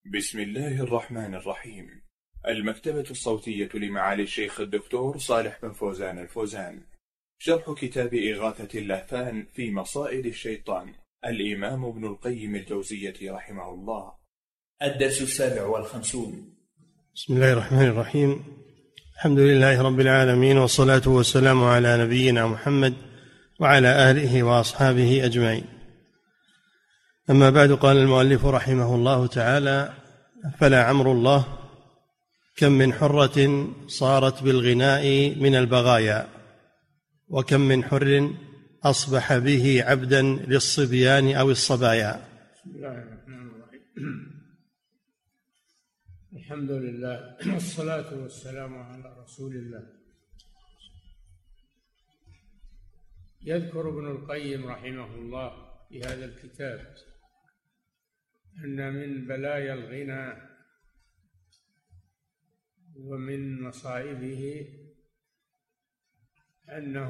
بسم الله الرحمن الرحيم. المكتبة الصوتية لمعالي الشيخ الدكتور صالح بن فوزان الفوزان. شرح كتاب إغاثة اللهفان في مصائد الشيطان، الإمام ابن القيم الجوزية رحمه الله. الدرس 57. بسم الله الرحمن الرحيم. الحمد لله رب العالمين، والصلاة والسلام على نبينا محمد وعلى آله وأصحابه أجمعين. أما بعد، قال المؤلف رحمه الله تعالى: فلا عمر الله كم من حرة صارت بالغناء من البغايا، وكم من حر أصبح به عبدا للصبيان أو الصبايا. بسم الله الرحمن الرحيم. الحمد لله والصلاة والسلام على رسول الله. يذكر ابن القيم رحمه الله في هذا الكتاب أن من بلايا الغنى ومن مصائبه أنه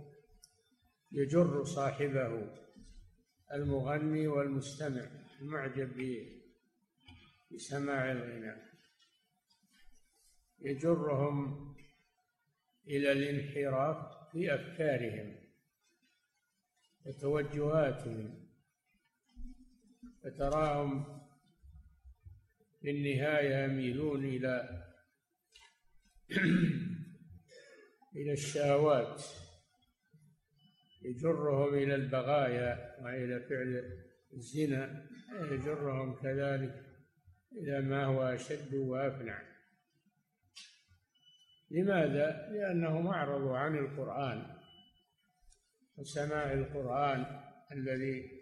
يجر صاحبه المغني والمستمع المعجب بسماع الغنى، يجرهم إلى الانحراف في أفكارهم وتوجهاتهم، فتراهم في النهاية يميلون إلى الشهوات، يجرهم إلى البغايا وإلى فعل الزنا، يجرهم كذلك إلى ما هو أشد وأفنع. لماذا؟ لأنهم أعرضوا عن القرآن وسماع القرآن الذي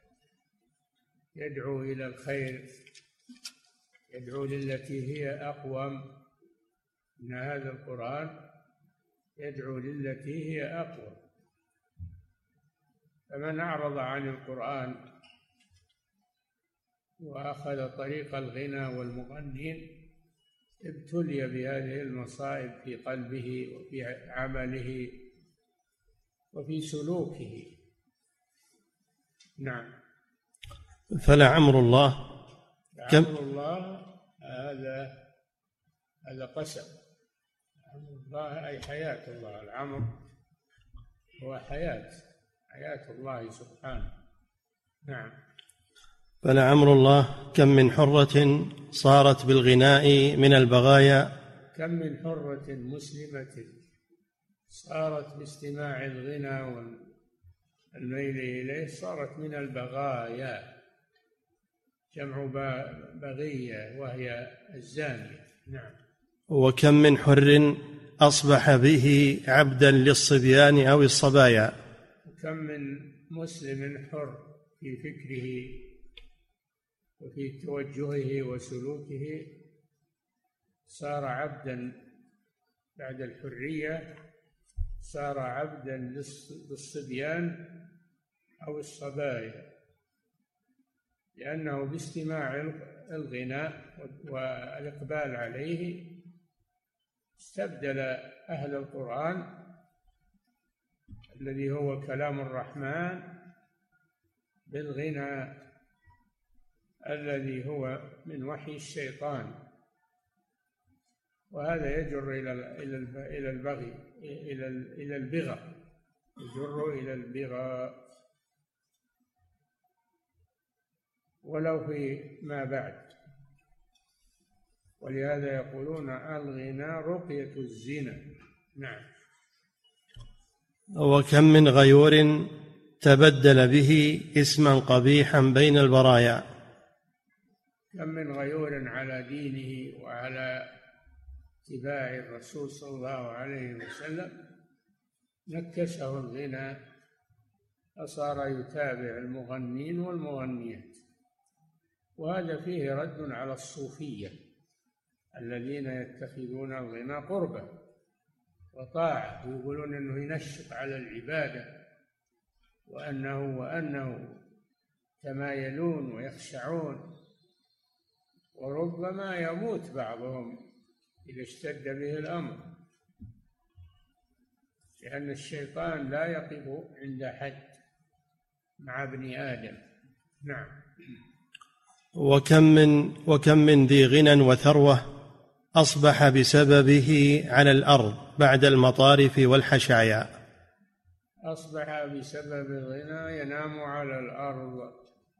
يدعو إلى الخير، يدعو للتي هي أقوم. إن هذا القرآن يدعو للتي هي أقوم، فمن أعرض عن القرآن وأخذ طريق الغنى والمغنين ابتلي بهذه المصائب في قلبه وفي عمله وفي سلوكه. نعم. فلا عمر الله كم عمر الله هذا قسم. عمر الله أي حياة الله. العمر هو حياة الله سبحانه. نعم. فلا عمر الله كم من حرة صارت بالغناء من البغايا. كم من حرة مسلمة صارت باستماع الغنى والميل إليه، صارت من البغايا، جمع بغية وهي الزانية. نعم. وكم من حر أصبح به عبدا للصبيان أو الصبايا. وكم من مسلم حر في فكره وفي توجهه وسلوكه صار عبدا بعد الحرية، صار عبدا للصبيان أو الصبايا، لأنه باستماع الغناء والإقبال عليه استبدل أهل القرآن الذي هو كلام الرحمن بالغنى الذي هو من وحي الشيطان، وهذا يجر إلى البغي، إلى البغى، يجر إلى البغى ولو في ما بعد. ولهذا يقولون الغنى رقية الزنا. نعم. وكم من غيور تبدل به اسما قبيحا بين البرايا. كم من غيور على دينه وعلى اتباع الرسول صلى الله عليه وسلم نكسه الغنى فصار يتابع المغنين والمغنيات، وهذا فيه رد على الصوفية الذين يتخذون الغنى قربة وطاعة، ويقولون أنه ينشط على العبادة وأنه تمايلون ويخشعون، وربما يموت بعضهم إذا اشتد به الأمر، لأن الشيطان لا يقف عند حد مع ابن آدم. نعم. وكم من ذي غنى وثروة أصبح بسببه على الأرض بعد المطارف والحشايا. أصبح بسبب الغنى ينام على الأرض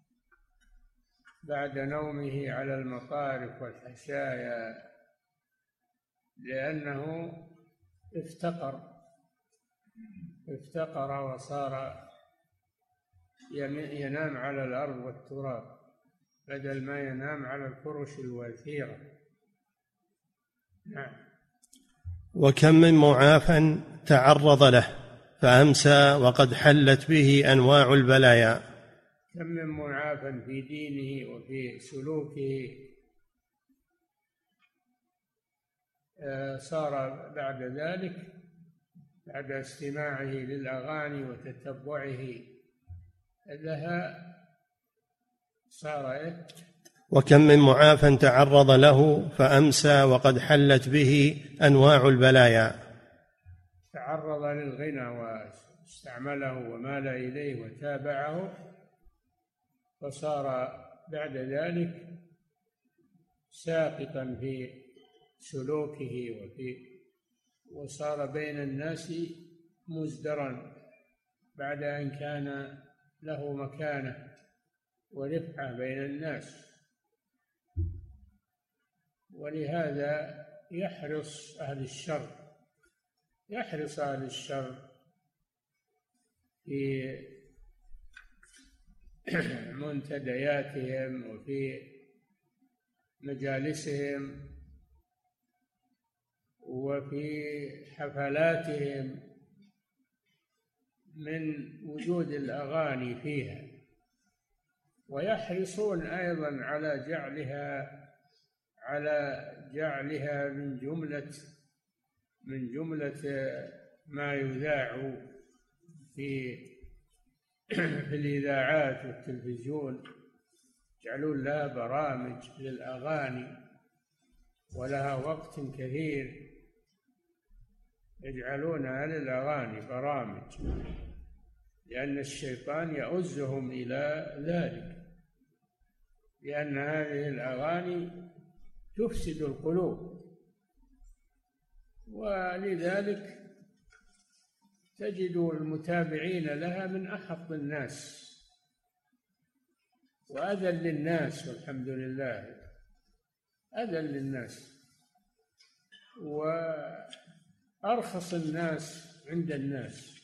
بعد نومه على المطارف والحشايا، لأنه افتقر وصار ينام على الأرض والتراب بدل ما ينام على الفرش الوثيرة. نعم. وكم من معافى تعرض له فأمسى وقد حلت به أنواع البلايا. كم من معافى في دينه وفي سلوكه صار بعد ذلك، بعد استماعه للأغاني وتتبعه لها، صار وكم من معافى تعرض له فأمسى وقد حلت به أنواع البلايا. تعرض للغنى واستعمله ومال إليه وتابعه، فصار بعد ذلك ساقطا في سلوكه وصار بين الناس مزدرا بعد أن كان له مكانة ورفعة بين الناس. ولهذا يحرص أهل الشر في منتدياتهم وفي مجالسهم وفي حفلاتهم من وجود الأغاني فيها، ويحرصون أيضا على جعلها من جملة ما يذاع في الإذاعات والتلفزيون، يجعلون لها برامج للأغاني ولها وقت كثير يجعلونها للأغاني برامج، لأن الشيطان يؤزهم إلى ذلك، لأن هذه الأغاني تفسد القلوب، ولذلك تجد المتابعين لها من أحق الناس وأذل للناس، والحمد لله، أذل للناس وأرخص الناس عند الناس.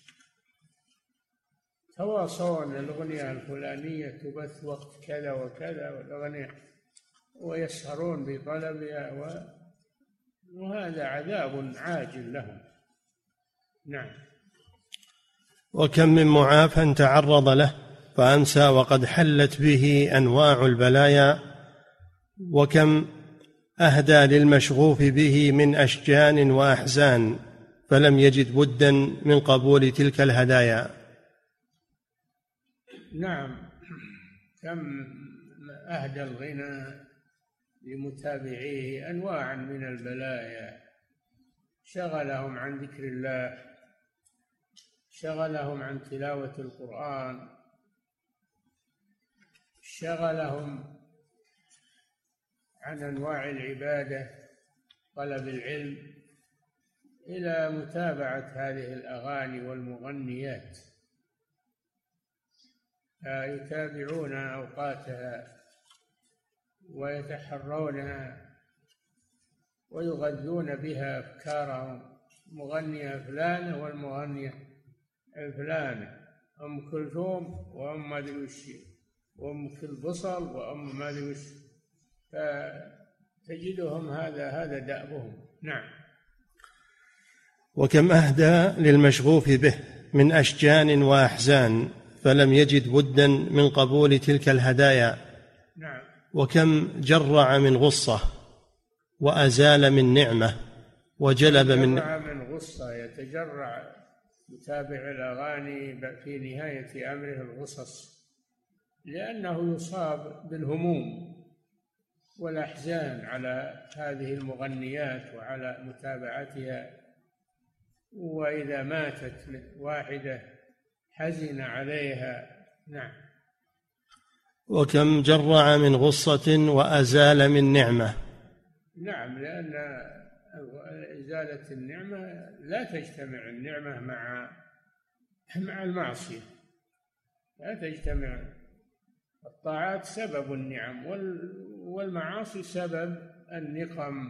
تواصون الأغنية الفلانية تبث وقت كذا وكذا والأغنية، ويسهرون بطلبها، وهذا عذاب عاجل لهم. نعم. وكم من معافى تعرض له فأمسى وقد حلت به أنواع البلايا. وكم أهدى للمشغوف به من أشجان وأحزان فلم يجد بدا من قبول تلك الهدايا. نعم. كم أهدى الغنى لمتابعيه أنواعا من البلايا، شغلهم عن ذكر الله، شغلهم عن تلاوة القرآن، شغلهم عن أنواع العبادة، طلب العلم، إلى متابعة هذه الأغاني والمغنيات، يتابعون أوقاتها ويتحرونها ويغذون بها أفكارهم، مغنية فلانة والمغنية الفلانة، أم كلثوم وأم ما أدري وش، وأم كالبصل وأم ما أدري وش، فتجدهم هذا دأبهم. نعم. وكم أهدى للمشغوف به من أشجان وأحزان فلم يجد بدا من قبول تلك الهدايا. نعم. وكم جرع من غصة وأزال من نعمة وجلب من غصة، يتجرع متابع الأغاني في نهاية أمره الغصص، لأنه يصاب بالهموم والأحزان على هذه المغنيات وعلى متابعتها، وإذا ماتت واحدة حزن عليها. نعم. وكم جرع من غصة وأزال من نعمة. نعم، لأن إزالة النعمة لا تجتمع النعمة مع المعصية، لا تجتمع. الطاعات سبب النعم، والمعاصي سبب النقم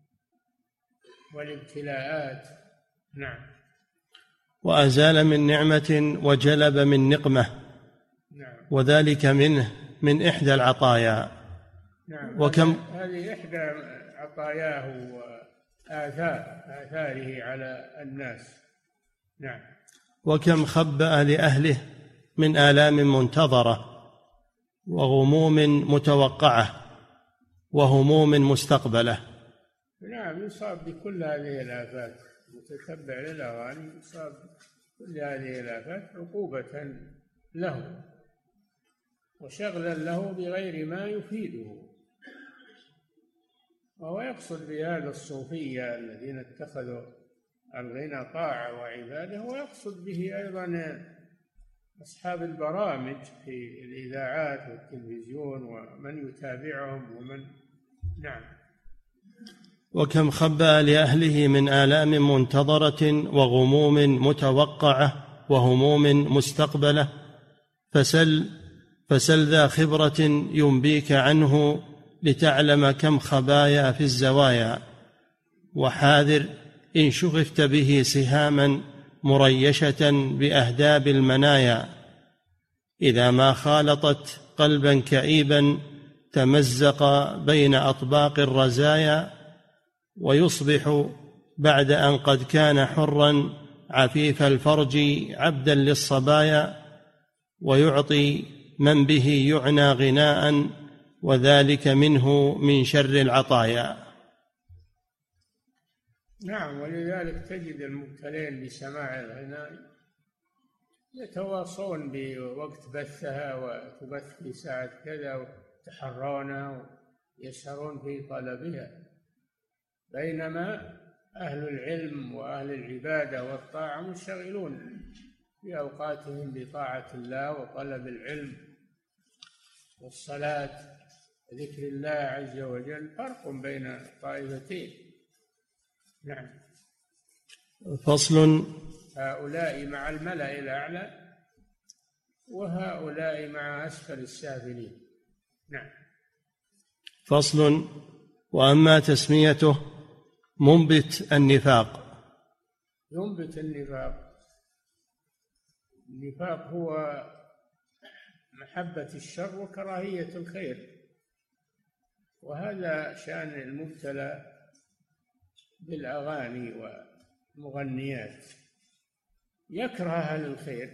والابتلاءات. نعم. وأزال من نعمة وجلب من نقمة. نعم. وذلك منه من إحدى العطايا. نعم. وكم هذه إحدى عطاياه وآثاره على الناس. نعم. وكم خبأ لأهله من آلام منتظرة وغموم متوقعة وهموم مستقبلة. نعم، يصاب بكل هذه الآفات، متتبع للأغاني يصاب كل هذه الآفات عقوبة له وشغلا له بغير ما يفيده. وهو يقصد بهذا الصوفية الذين اتخذوا الغنى طاعة وعبادة، ويقصد به أيضا أصحاب البرامج في الإذاعات والتلفزيون ومن يتابعهم ومن. نعم. وكم خبأ لأهله من آلام منتظرة وغموم متوقعة وهموم مستقبلة، فسل ذا خبرة ينبيك عنه لتعلم كم خبايا في الزوايا، وحاذر إن شغفت به سهاما مريشة بأهداب المنايا، إذا ما خالطت قلبا كئيبا تمزق بين أطباق الرزايا، ويصبح بعد أن قد كان حرا عفيف الفرج عبدا للصبايا، ويعطي من به يعنى غناء وذلك منه من شر العطايا. نعم. ولذلك تجد المبتلين بسماع الغناء يتواصون بوقت بثها وتبث في ساعة كذا ويتحرون ويسهرون في طلبها، بينما أهل العلم وأهل العبادة والطاعة منشغلون في أوقاتهم بطاعة الله وطلب العلم والصلاة وذكر الله عز وجل. فرق بين الطائفتين. نعم. فصل. هؤلاء مع الملأ الأعلى وهؤلاء مع أسفل السافلين. نعم. فصل. وأما تسميته منبت النفاق. ينبت النفاق. النفاق هو محبة الشر وكراهية الخير، وهذا شأن المبتلى بالأغاني والمغنيات، يكره أهل الخير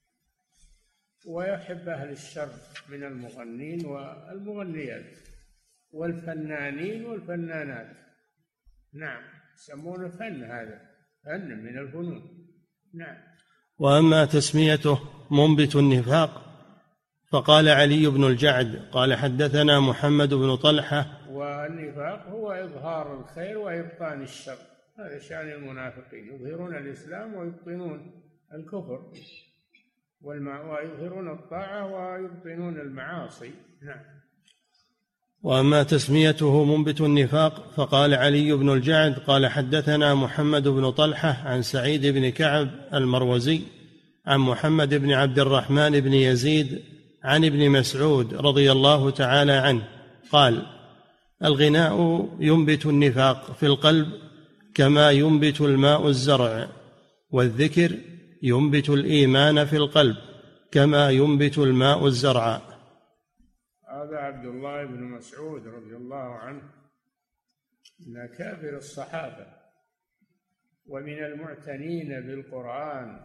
ويحب أهل الشر من المغنين والمغنيات والفنانين والفنانات. نعم، يسمونه فن، هذا فن من الفنون. نعم. وأما تسميته منبت النفاق فقال علي بن الجعد قال حدثنا محمد بن طلحة. والنفاق هو إظهار الخير وإبطان الشر، هذا شأن المنافقين، يظهرون الإسلام ويبطنون الكفر، ويظهرون الطاعة ويبطنون المعاصي. نعم. وأما تسميته منبت النفاق فقال علي بن الجعد قال حدثنا محمد بن طلحة عن سعيد بن كعب المروزي عن محمد بن عبد الرحمن بن يزيد عن ابن مسعود رضي الله تعالى عنه قال الغناء ينبت النفاق في القلب كما ينبت الماء الزرع، والذكر ينبت الإيمان في القلب كما ينبت الماء الزرع. هذا عبد الله بن مسعود رضي الله عنه من أكابر الصحابة ومن المعتنين بالقرآن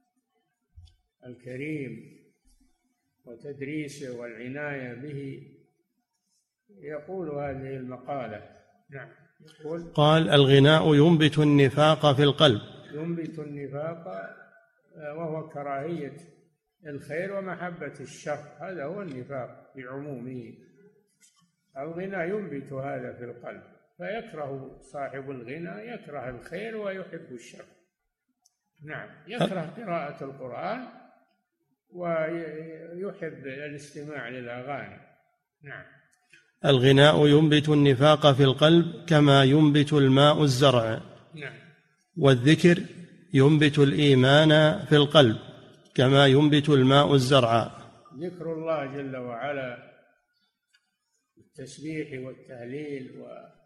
الكريم وتدريسه والعناية به، يقول هذه المقالة. نعم. يقول قال الغناء ينبت النفاق في القلب. ينبت النفاق وهو كراهية الخير ومحبة الشر، هذا هو النفاق بعمومه. الغنى ينبت هذا في القلب، فيكره صاحب الغنى، يكره الخير ويحب الشر. نعم. يكره قراءة القرآن ويحب الاستماع للأغاني. نعم. الغناء ينبت النفاق في القلب كما ينبت الماء الزرع. نعم. والذكر ينبت الإيمان في القلب كما ينبت الماء الزرع. ذكر الله جل وعلا التسبيح والتهليل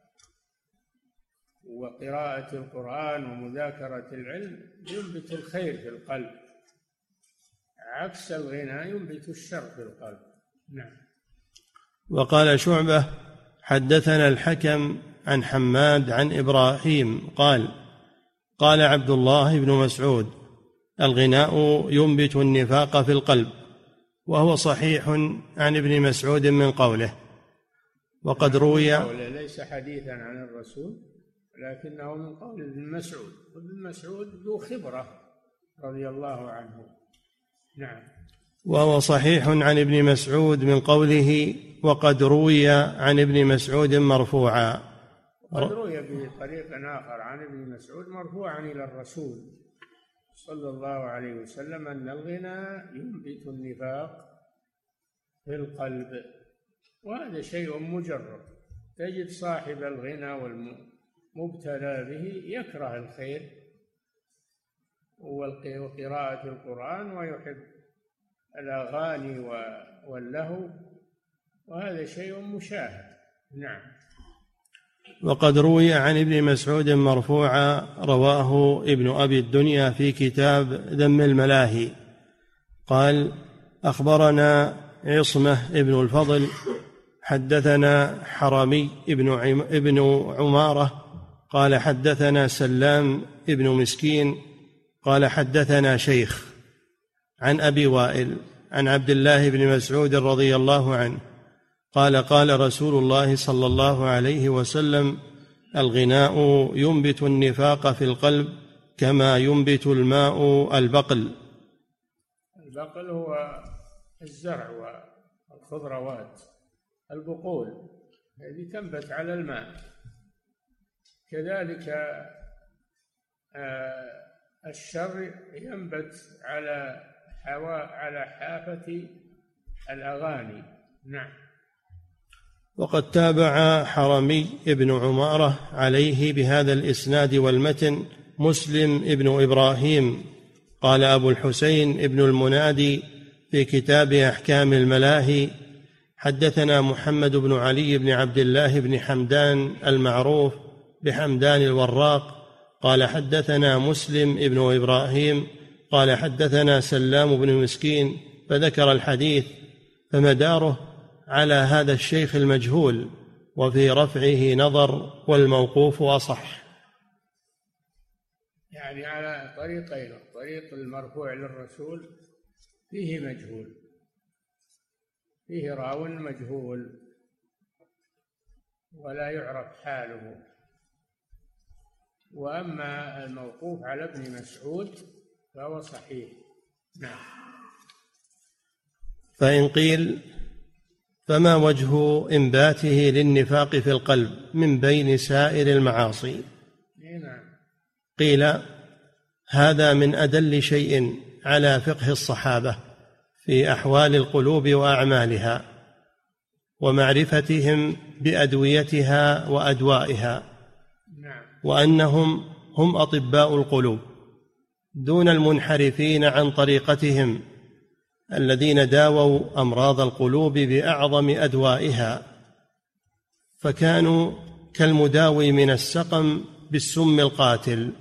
وقراءة القرآن ومذاكرة العلم ينبت الخير في القلب، عكس الغنى ينبت الشر في القلب. نعم. وقال شعبة حدثنا الحكم عن حماد عن إبراهيم قال عبد الله بن مسعود الغناء ينبت النفاق في القلب، وهو صحيح عن ابن مسعود من قوله. وقد روي ليس حديثا عن الرسول لكنه من قول ابن مسعود، وابن مسعود ذو خبرة رضي الله عنه. نعم. وهو صحيح عن ابن مسعود من قوله وقد روي عن ابن مسعود مرفوعا. وقد روي بطريق آخر عن ابن مسعود مرفوعا إلى الرسول صلى الله عليه وسلم أن الغنى ينبت النفاق في القلب، وهذا شيء مجرب. تجد صاحب الغنى والمبتلى به يكره الخير وقراءة القرآن ويحب الأغاني واللهو، وهذا شيء مشاهد. نعم. وقد روي عن ابن مسعود مرفوعا رواه ابن أبي الدنيا في كتاب ذم الملاهي قال أخبرنا عصمة ابن الفضل حدثنا حرمي ابن عمارة قال حدثنا سلام ابن مسكين قال حدثنا شيخ عن أبي وائل عن عبد الله بن مسعود رضي الله عنه قال قال رسول الله صلى الله عليه وسلم الغناء ينبت النفاق في القلب كما ينبت الماء البقل. البقل هو الزرع والخضروات، البقول التي تنبت على الماء. كذلك الشر ينبت على حافة الأغاني. نعم. وقد تابع حرمي ابن عمارة عليه بهذا الإسناد والمتن مسلم ابن إبراهيم. قال أبو الحسين ابن المنادي في كتاب أحكام الملاهي حدثنا محمد بن علي بن عبد الله بن حمدان المعروف بحمدان الوراق قال حدثنا مسلم ابن إبراهيم قال حدثنا سلام بن مسكين فذكر الحديث، فمداره على هذا الشيخ المجهول، وفي رفعه نظر والموقوف أصح. يعني على طريقين، الطريق المرفوع للرسول فيه مجهول، فيه راو مجهول ولا يعرف حاله، وأما الموقوف على ابن مسعود فهو صحيح. نعم. فإن قيل فما وجه إنباته للنفاق في القلب من بين سائر المعاصي؟ نعم. قيل هذا من أدل شيء على فقه الصحابة في أحوال القلوب وأعمالها ومعرفتهم بأدويتها وأدوائها، وأنهم هم أطباء القلوب دون المنحرفين عن طريقتهم الذين داووا أمراض القلوب بأعظم أدوائها، فكانوا كالمداوي من السقم بالسم القاتل.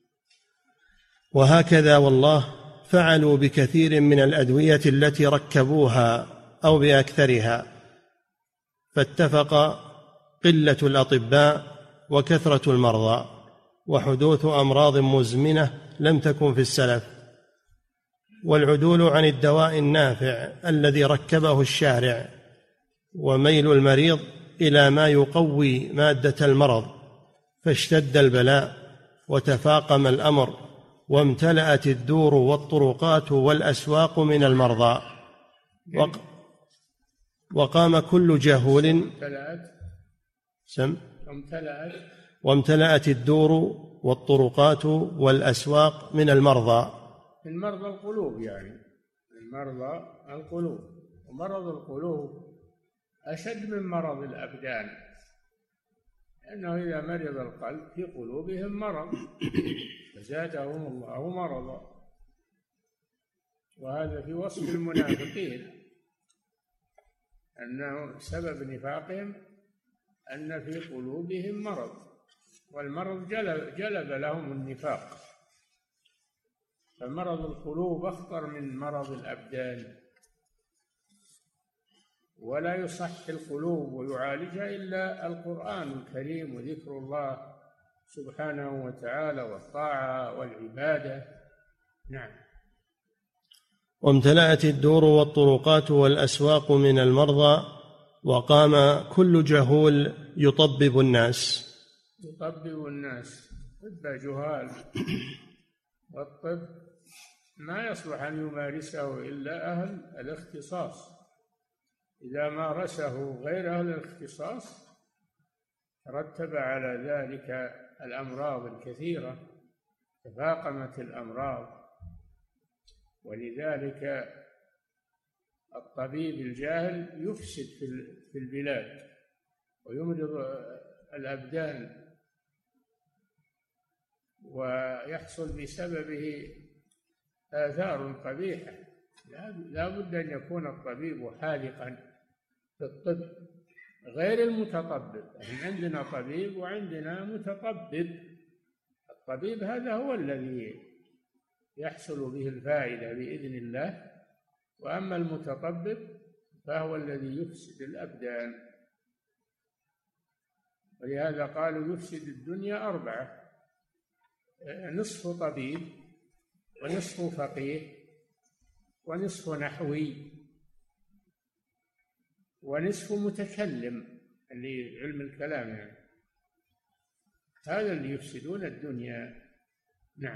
وهكذا والله فعلوا بكثير من الأدوية التي ركبوها أو بأكثرها، فاتفق قلة الأطباء وكثرة المرضى وحدوث أمراض مزمنة لم تكن في السلف، والعدول عن الدواء النافع الذي ركبه الشارع، وميل المريض إلى ما يقوي مادة المرض، فاشتد البلاء وتفاقم الأمر وامتلأت الدور والطرقات والأسواق من المرضى، وقام كل جهول وامتلأت الدور والطرقات والأسواق من المرضى. من مرضى القلوب، يعني من مرضى القلوب. ومرض القلوب أشد من مرض الأبدان، لأنه إذا مرض القلب في قلوبهم مرض فزادهم الله مرضا، وهذا في وصف المنافقين أنه سبب نفاقهم أن في قلوبهم مرض، والمرض جلب لهم النفاق. فمرض القلوب أخطر من مرض الأبدان، ولا يصح القلوب ويعالجها إلا القرآن الكريم وذكر الله سبحانه وتعالى والطاعة والعبادة. نعم. وامتلأت الدور والطرقات والأسواق من المرضى، وقام كل جهول يطبب الناس. يطبب الناس، طب جهال، والطب ما يصلح أن يمارسه إلا أهل الاختصاص. إذا مارسه غير أهل الاختصاص ترتب على ذلك الأمراض الكثيرة، تفاقمت الأمراض. ولذلك الطبيب الجاهل يفسد في البلاد ويمرض الأبدان، ويحصل بسببه آثار قبيحة. لا بد أن يكون الطبيب حاذقا في الطب غير المتطبب. عندنا طبيب وعندنا متطبب. الطبيب هذا هو الذي يحصل به الفائدة بإذن الله، وأما المتطبب فهو الذي يفسد الأبدان. ولهذا قالوا يفسد الدنيا 4: نصف طبيب، ونصف فقيه، ونصف نحوي، ونصف متكلم اللي علم الكلام يعني. هذا اللي يفسدون الدنيا. نعم.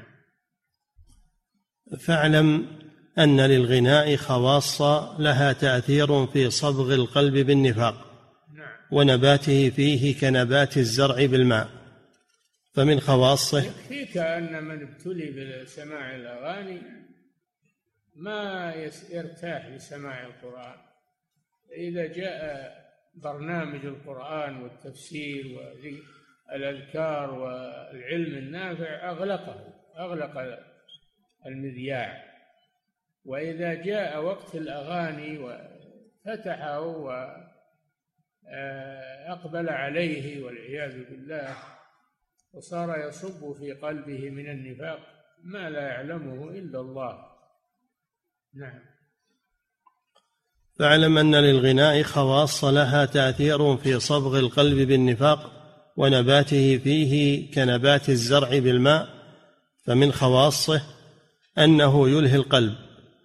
فاعلم أن للغناء خواص لها تأثير في صبغ القلب بالنفاق، ونباته فيه كنبات الزرع بالماء. فمن خواصه يكفيك أن من ابتلي بسماع الأغاني ما يرتاح لسماع القرآن. إذا جاء برنامج القرآن والتفسير والأذكار والعلم النافع أغلق المذياع، وإذا جاء وقت الأغاني وفتحه وأقبل عليه والعياذ بالله، وصار يصب في قلبه من النفاق ما لا يعلمه إلا الله. نعم. فاعلم أن للغناء خواص لها تأثير في صبغ القلب بالنفاق، ونباته فيه كنبات الزرع بالماء. فمن خواصه أنه يلهي القلب.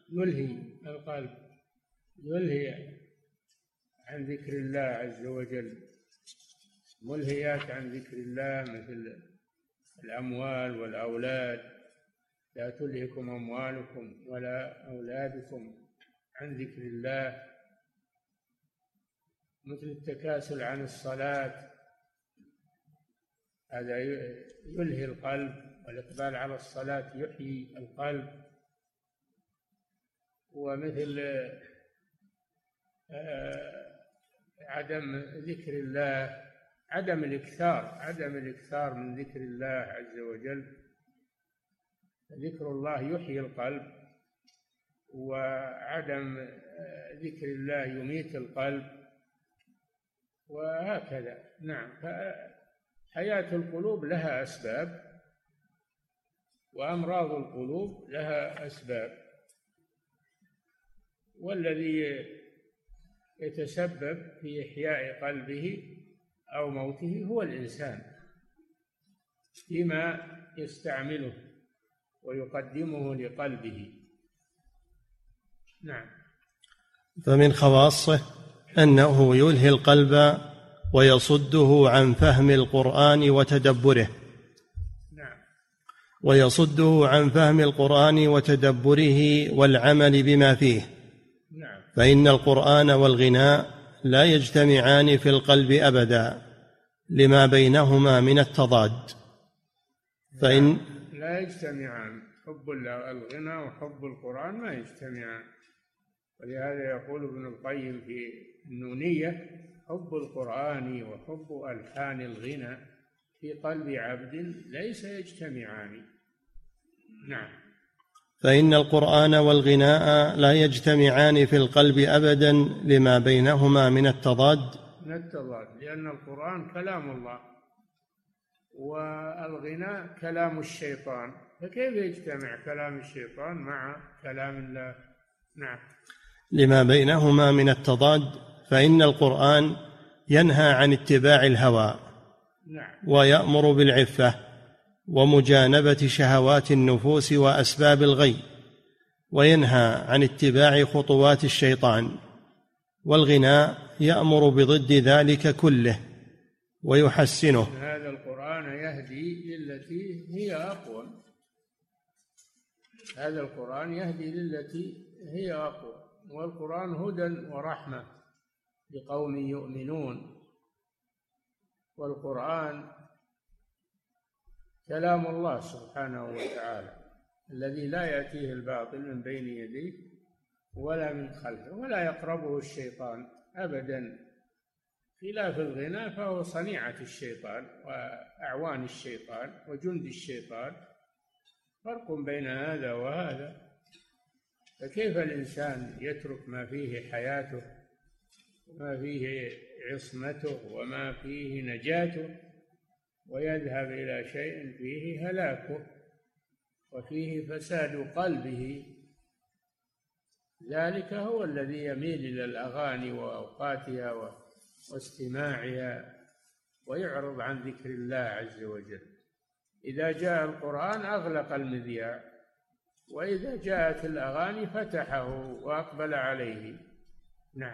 يلهي عن ذكر الله عز وجل. ملهيات عن ذكر الله مثل الأموال والأولاد: لا تلهكم أموالكم ولا أولادكم عن ذكر الله. مثل التكاسل عن الصلاة، هذا يلهي القلب، والإقبال على الصلاة يحيي القلب. ومثل عدم ذكر الله، عدم الإكثار من ذكر الله عز وجل. ذكر الله يحيي القلب، وعدم ذكر الله يميت القلب، وهكذا. نعم. حياة القلوب لها أسباب، وأمراض القلوب لها أسباب، والذي يتسبب في إحياء قلبه أو موته هو الإنسان فيما يستعمله ويقدمه لقلبه. نعم. فمن خواصه أنه يلهي القلب ويصده عن فهم القرآن وتدبره. ويصده عن فهم القرآن وتدبره والعمل بما فيه. فإن القرآن والغناء لا يجتمعان في القلب أبدا لما بينهما من التضاد. لا يجتمعان، حب الغنى وحب القرآن ما يجتمعان. ولهذا يقول ابن القيم في النونية: حب القرآن وحب ألحان الغنى في قلب عبد ليس يجتمعان. نعم. فإن القرآن والغناء لا يجتمعان في القلب أبدا لما بينهما من التضاد، لأن القرآن كلام الله والغناء كلام الشيطان، فكيف يجتمع كلام الشيطان مع كلام الله؟ نعم. لما بينهما من التضاد، فإن القرآن ينهى عن اتباع الهوى، نعم، ويأمر بالعفة ومجانبة شهوات النفوس وأسباب الغي، وينهى عن اتباع خطوات الشيطان. والغناء يأمر بضد ذلك كله ويحسنه. هذا القرآن يهدي للتي هي أقوى، هذا القرآن يهدي للتي هي أقوى، والقرآن هدى ورحمة لقوم يؤمنون. والقرآن كلام الله سبحانه وتعالى الذي لا يأتيه الباطل من بين يديه ولا من خلفه ولا يقربه الشيطان أبدا، خلاف الغناء فهو صنيعة الشيطان وأعوان الشيطان وجند الشيطان، فرق بين هذا وهذا. فكيف الإنسان يترك ما فيه حياته وما فيه عصمته وما فيه نجاته ويذهب إلى شيء فيه هلاكه وفيه فساد قلبه؟ ذلك هو الذي يميل إلى الأغاني وأوقاتها واستماعها ويعرض عن ذكر الله عز وجل. إذا جاء القرآن أغلق المذياع، وإذا جاءت الأغاني فتحه وأقبل عليه. نعم.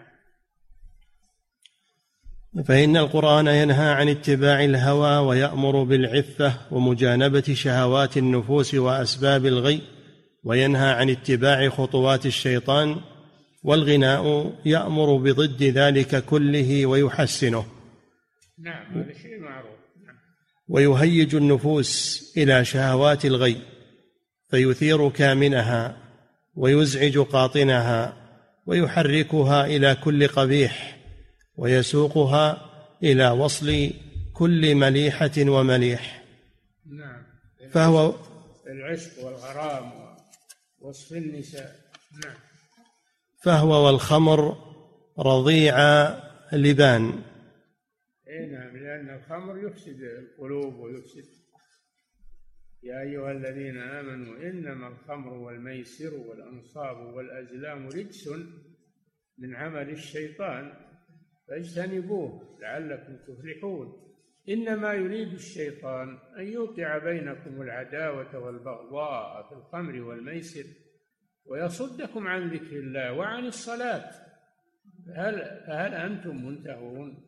فإن القرآن ينهى عن اتباع الهوى ويأمر بالعفة ومجانبة شهوات النفوس وأسباب الغي، وينهى عن اتباع خطوات الشيطان. والغناء يأمر بضد ذلك كله ويحسنه. نعم، هذا شيء معروف. نعم. ويهيج النفوس إلى شهوات الغي فيثير كامنها ويزعج قاطنها ويحركها إلى كل قبيح ويسوقها إلى وصل كل مليحة ومليح. نعم. فهو العشق والغرام ووصف النساء. نعم. فهو والخمر رضيع لبان. نعم، لأن الخمر يفسد القلوب ويفسد. يا أيها الذين آمنوا إنما الخمر والميسر والأنصاب والأزلام رجس من عمل الشيطان فاجتنبوه لعلكم تفلحون. إنما يريد الشيطان أن يوقع بينكم العداوة والبغضاء في الخمر والميسر ويصدكم عن ذكر الله وعن الصلاة، فهل أنتم منتهون؟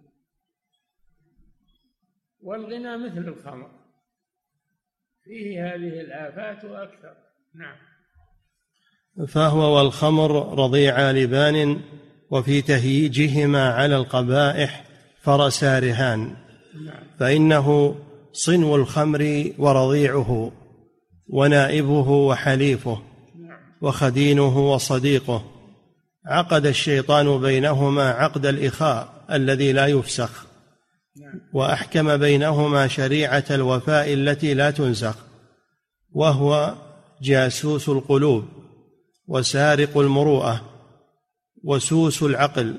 والغنى مثل الخمر فيه هذه الآفات وأكثر. نعم. فهو والخمر رضيع لبان، وفي تهييجهما على القبائح فرسا رهان. فإنه صنو الخمر ورضيعه ونائبه وحليفه وخدينه وصديقه. عقد الشيطان بينهما عقد الإخاء الذي لا يفسخ، وأحكم بينهما شريعة الوفاء التي لا تنسخ، وهو جاسوس القلوب وسارق المروءة وسوس العقل،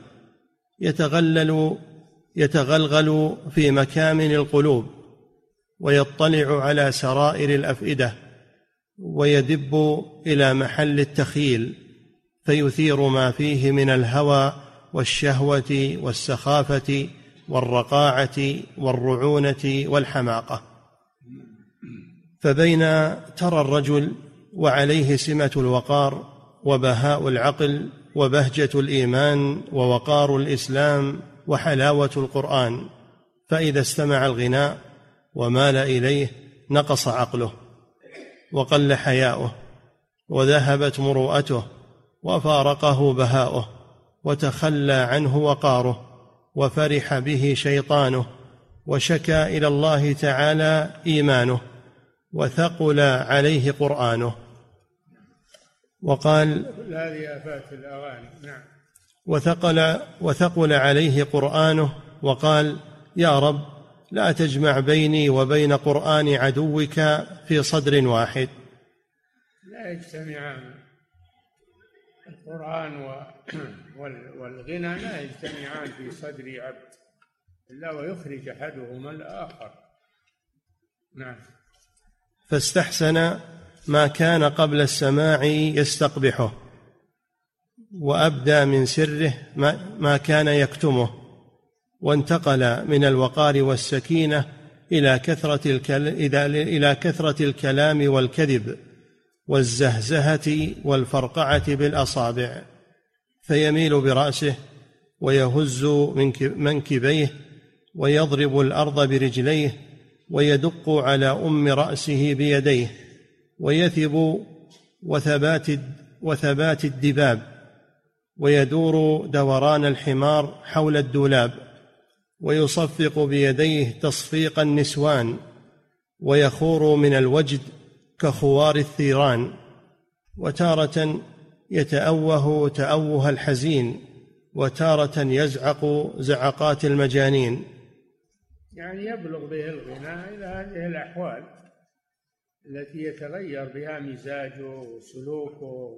يتغلغل في مكامن القلوب ويطلع على سرائر الأفئدة ويدب إلى محل التخيل فيثير ما فيه من الهوى والشهوة والسخافة والرقاعة والرعونة والحماقة. فبين ترى الرجل وعليه سمة الوقار وبهاء العقل وبهجة الإيمان ووقار الإسلام وحلاوة القرآن، فإذا استمع الغناء ومال إليه نقص عقله وقل حياؤه وذهبت مروءته وفارقه بهاؤه وتخلى عنه وقاره وفرح به شيطانه وشكى إلى الله تعالى إيمانه وثقل عليه قرآنه. وقال هذه آفات الأغاني. نعم. وثقل عليه قرآنه وقال يا رب لا تجمع بيني وبين قرآن عدوك في صدر واحد. لا يجتمعان، القرآن والغنى لا يجتمعان في صدر عبد إلا ويخرج أحدهما الآخر. نعم. فاستحسن ما كان قبل السماع يستقبحه، وأبدى من سره ما كان يكتمه، وانتقل من الوقار والسكينة إلى كثرة الكلام والكذب والزهزهة والفرقعة بالأصابع، فيميل برأسه ويهز منكبيه ويضرب الأرض برجليه ويدق على رأسه بيديه، ويثب وثبات الدباب، ويدور دوران الحمار حول الدولاب، ويصفق بيديه تصفيق النسوان، ويخور من الوجد كخوار الثيران، وتارة يتأوه تأوه الحزين، وتارة يزعق زعقات المجانين. يعني يبلغ به الغنى إلى هذه الأحوال التي يتغير بها مزاجه وسلوكه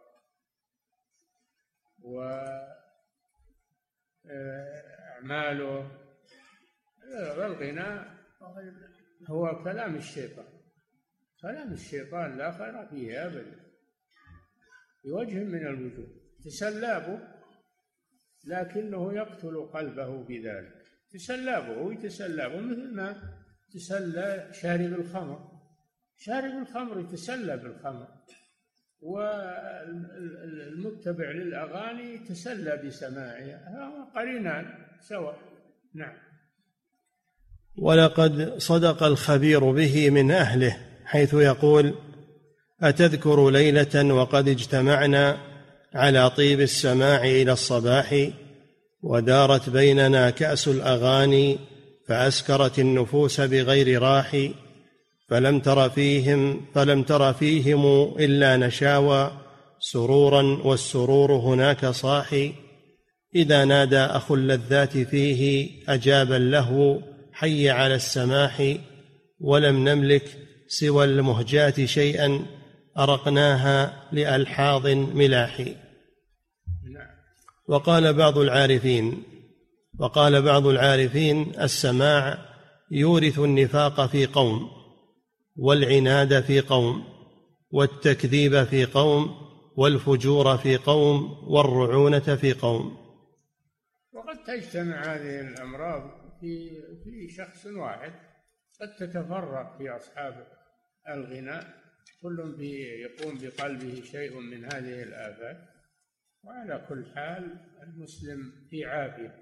وأعماله. الغنى هو كلام الشيطان لا خير فيه أبدا بوجه من الوجوه، تسلابه لكنه يقتل قلبه بذلك. تسلابه مثل ما تسلى شارب الخمر يتسلى بالخمر، والمتبع للأغاني يتسلى بسماعها، قرينان سواء. نعم. ولقد صدق الخبير به من أهله حيث يقول أتذكر ليلة وقد اجتمعنا على طيب السماع إلى الصباح، ودارت بيننا كأس الأغاني فأسكرت النفوس بغير راح، فلم تر فيهم إلا نشاوى سرورا، والسرور هناك صاحي، إذا نادى أخو اللذات فيه أجاب له حي على السماح، ولم نملك سوى المهجات شيئا أرقناها لألحاظ ملاح. وقال بعض العارفين السماع يورث النفاق في قوم، والعناد في قوم، والتكذيب في قوم، والفجور في قوم، والرعونة في قوم. وقد تجتمع هذه الأمراض في شخص واحد، قد تتفرق في أصحاب الغناء، كل يقوم بقلبه شيء من هذه الآفات. وعلى كل حال المسلم في عافية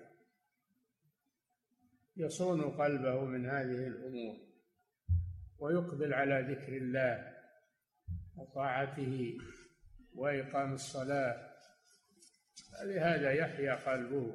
يصون قلبه من هذه الأمور، ويقبل على ذكر الله وطاعته وإقام الصلاة، لهذا يحيا قلبه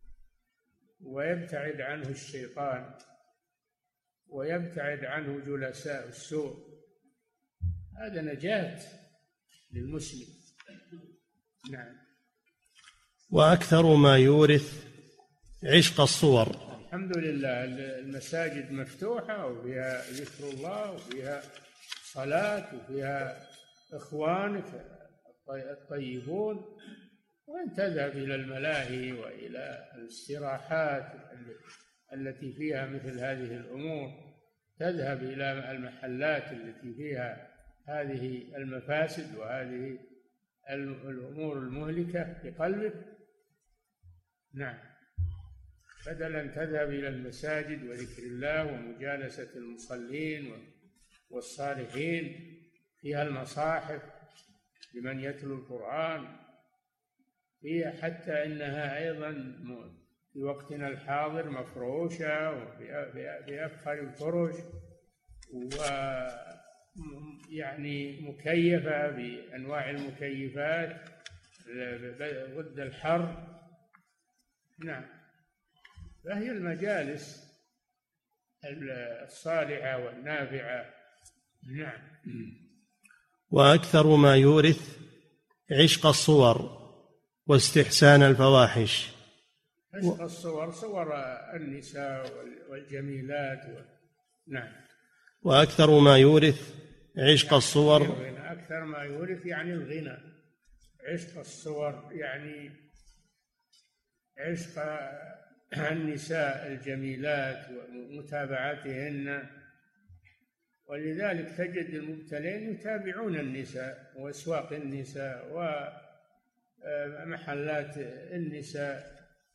ويبتعد عنه الشيطان ويبتعد عنه جلساء السوء. هذا نجاة للمسلم. نعم. وأكثر ما يورث عشق الصور. الحمد لله المساجد مفتوحة وفيها ذكر الله وفيها صلاة وفيها إخوانك الطيبون، وأن تذهب إلى الملاهي وإلى الاستراحات التي فيها مثل هذه الأمور، تذهب إلى المحلات التي فيها هذه المفاسد وهذه الأمور المهلكة لقلبك. نعم. بدل أن تذهب إلى المساجد وذكر الله ومجالسة المصلين والصالحين، فيها المصاحف لمن يتلو القرآن، فيها حتى إنها أيضا في وقتنا الحاضر مفروشة وبأفخر الفرش، ويعني مكيفة بأنواع المكيفات ضد الحر. نعم. فهي المجالس الصالحة والنافعة. نعم. وأكثر ما يورث عشق الصور واستحسان الفواحش. عشق الصور، صور النساء والجميلات نعم. وأكثر ما يورث عشق الصور، أكثر ما يورث يعني الغنى. عشق الصور يعني عشق النساء الجميلات ومتابعتهن، ولذلك تجد المبتلين يتابعون النساء وأسواق النساء ومحلات النساء،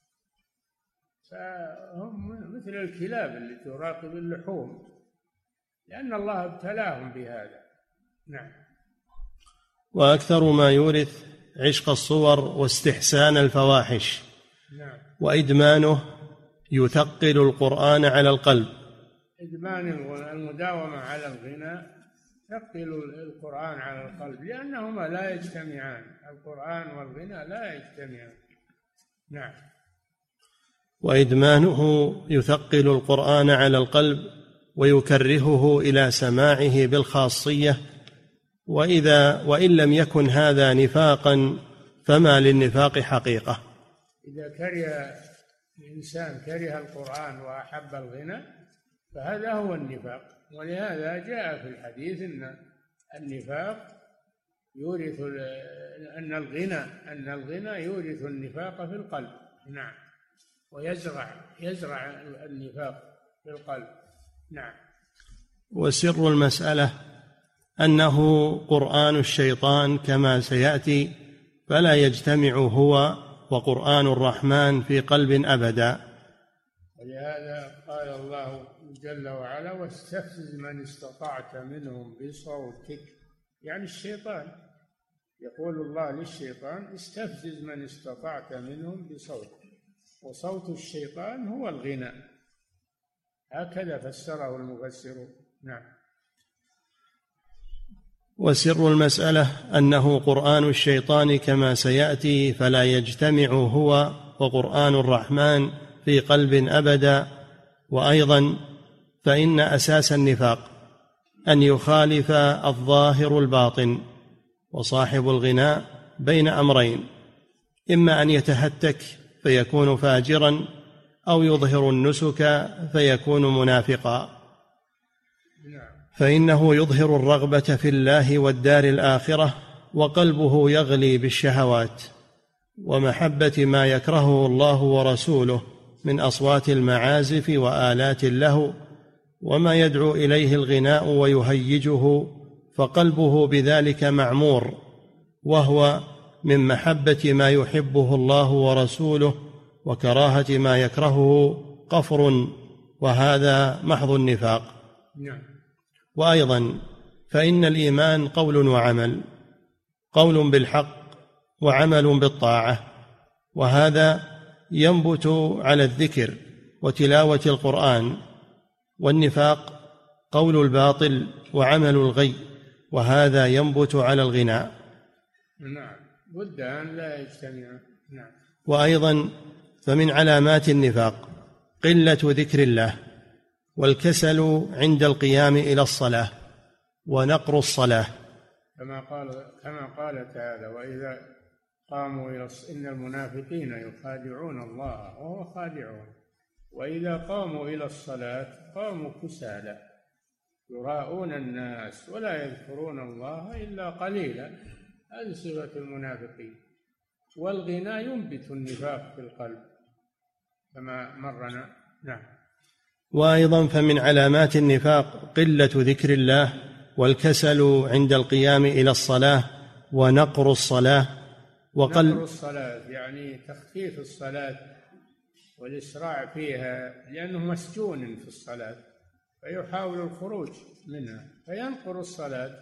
فهم مثل الكلاب اللي تراقب اللحوم، لأن الله ابتلاهم بهذا. نعم. وأكثر ما يورث عشق الصور واستحسان الفواحش. نعم. وإدمانه يثقل القرآن على القلب. إدمان المداومة على الغنى يثقل القرآن على القلب، لأنهما لا يجتمعان، القرآن والغنى لا يجتمعان. نعم. وإدمانه يثقل القرآن على القلب ويكرهه إلى سماعه بالخاصية، وإن لم يكن هذا نفاقا فما للنفاق حقيقة. إذا كره الإنسان كره القرآن وأحب الغنى فهذا هو النفاق، ولهذا جاء في الحديث أن النفاق يورث أن الغنى يورث النفاق في القلب. نعم. ويزرع النفاق في القلب. نعم. وسر المسألة أنه قرآن الشيطان كما سيأتي، فلا يجتمع هو وقرآن الرحمن في قلب أبدا. ولهذا قال الله جل وعلا: واستفزز من استطعت منهم بصوتك، يعني الشيطان. يقول الله للشيطان: استفزز من استطعت منهم بصوتك، وصوت الشيطان هو الغنى. هكذا فسره المفسرون. نعم. وسر المسألة أنه قرآن الشيطان كما سيأتي، فلا يجتمع هو وقرآن الرحمن في قلب أبدا. وأيضا فإن أساس النفاق أن يخالف الظاهر الباطن، وصاحب الغناء بين أمرين: إما أن يتهتك فيكون فاجرا، أو يظهر النسك فيكون منافقا. فإنه يظهر الرغبة في الله والدار الآخرة، وقلبه يغلي بالشهوات ومحبة ما يكرهه الله ورسوله من أصوات المعازف وآلات اللهو وما يدعو إليه الغناء ويهيجه، فقلبه بذلك معمور، وهو من محبة ما يحبه الله ورسوله وكراهة ما يكرهه قفر، وهذا محض النفاق. وأيضا فإن الإيمان قول وعمل، قول بالحق وعمل بالطاعة، وهذا ينبت على الذكر وتلاوة القرآن. والنفاق قول الباطل وعمل الغي، وهذا ينبت على الغناء. نعم. ودان لا يجتمعان. نعم. وأيضا فمن علامات النفاق قلة ذكر الله، والكسل عند القيام إلى الصلاة، ونقر الصلاة، كما قال تعالى: وإذا قاموا إن المنافقين يخادعون الله وهو خادعهم، وإذا قاموا إلى الصلاة قاموا كسالى يراءون الناس ولا يذكرون الله إلا قليلا. هذه صفة المنافقين. والغنى ينبت النفاق في القلب كما مرنا. نعم. وأيضا فمن علامات النفاق قلة ذكر الله، والكسل عند القيام إلى الصلاة، ونقر الصلاة. نقر الصلاة يعني تخفيف الصلاة والإسراع فيها، لأنه مسجون في الصلاة فيحاول الخروج منها فينقر الصلاة.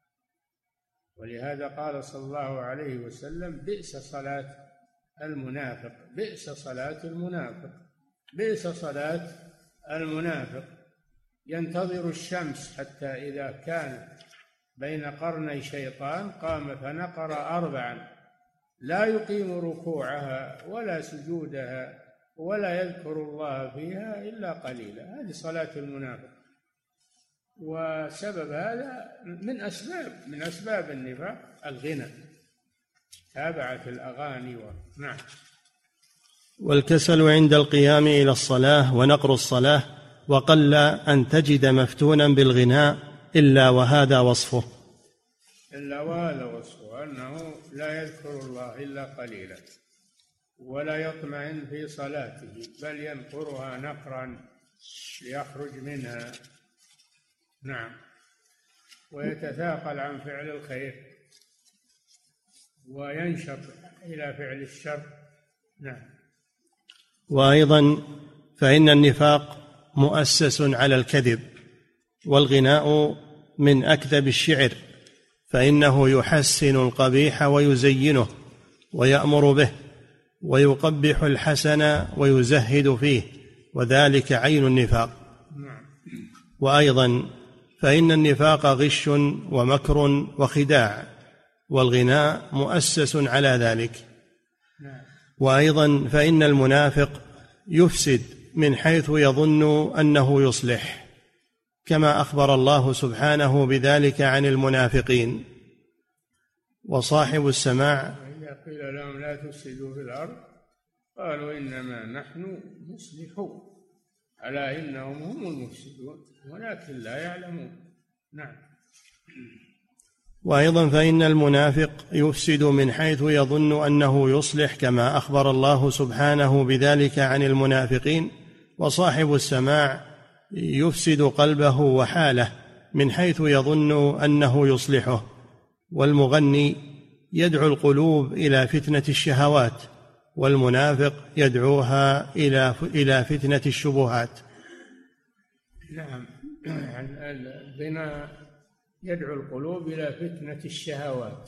ولهذا قال صلى الله عليه وسلم: بئس صلاة المنافق، بئس صلاة المنافق، بئس صلاة المنافق. ينتظر الشمس حتى إذا كان بين قرني شيطان قام فنقر 4، لا يقيم ركوعها ولا سجودها ولا يذكر الله فيها إلا قليلا. هذه صلاة المنافق. وسبب هذا من أسباب النفاق الغنى. تابعة الأغاني نعم. والكسل عند القيام إلى الصلاة ونقر الصلاة، وقل أن تجد مفتونا بالغناء إلا وهذا وصفه، أنه لا يذكر الله إلا قليلا ولا يطمئن في صلاته، بل ينقرها نقرا ليخرج منها. نعم. ويتثاقل عن فعل الخير وينشط إلى فعل الشر. نعم. وأيضا فإن النفاق مؤسس على الكذب، والغناء من أكذب الشعر، فإنه يحسن القبيح ويزينه ويأمر به، ويقبح الحسن ويزهد فيه، وذلك عين النفاق. وأيضا فإن النفاق غش ومكر وخداع، والغناء مؤسس على ذلك. وأيضا فإن المنافق يفسد من حيث يظن أنه يصلح، كما أخبر الله سبحانه بذلك عن المنافقين. وصاحب السماع إذا قيل لهم لا تفسدوا في الأرض قالوا إنما نحن مصلحون، ألا إنهم هم المفسدون ولكن لا يعلمون. نعم. وأيضا فإن المنافق يفسد من حيث يظن أنه يصلح، كما أخبر الله سبحانه بذلك عن المنافقين. وصاحب السماع يفسد قلبه وحاله من حيث يظن أنه يصلحه. والمغني يدعو القلوب إلى فتنة الشهوات، والمنافق يدعوها إلى فتنة الشبهات. نعم. الغنى يدعو القلوب إلى فتنة الشهوات،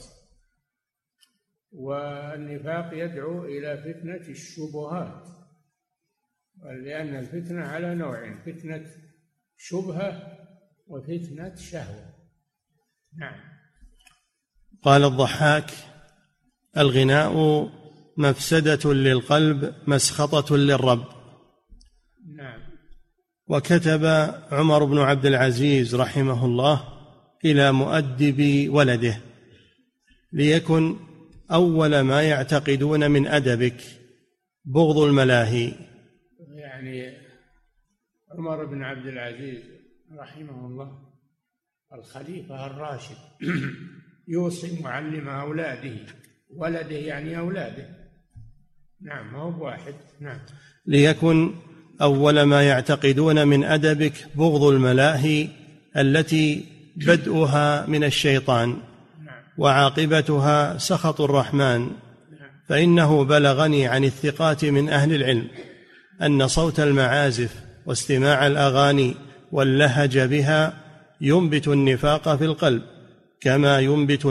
والنفاق يدعو إلى فتنة الشبهات، لأن الفتنة على نوعين: فتنة شبهة وفتنة شهوة. نعم. قال الضحاك: الغناء مفسدة للقلب مسخطة للرب. نعم. وكتب عمر بن عبد العزيز رحمه الله إلى مؤدب ولده: ليكن أول ما يعتقدون من أدبك بغض الملاهي. يعني عمر بن عبد العزيز رحمه الله الخليفة الراشد يوصي معلم أولاده، ولده يعني أولاده، نعم، ما هو واحد. نعم. ليكن أول ما يعتقدون من أدبك بغض الملاهي التي بدءها من الشيطان وعاقبتها سخط الرحمن. فإنه بلغني عن الثقات من أهل العلم أن صوت المعازف واستماع الأغاني واللهج بها ينبت النفاق في القلب، كما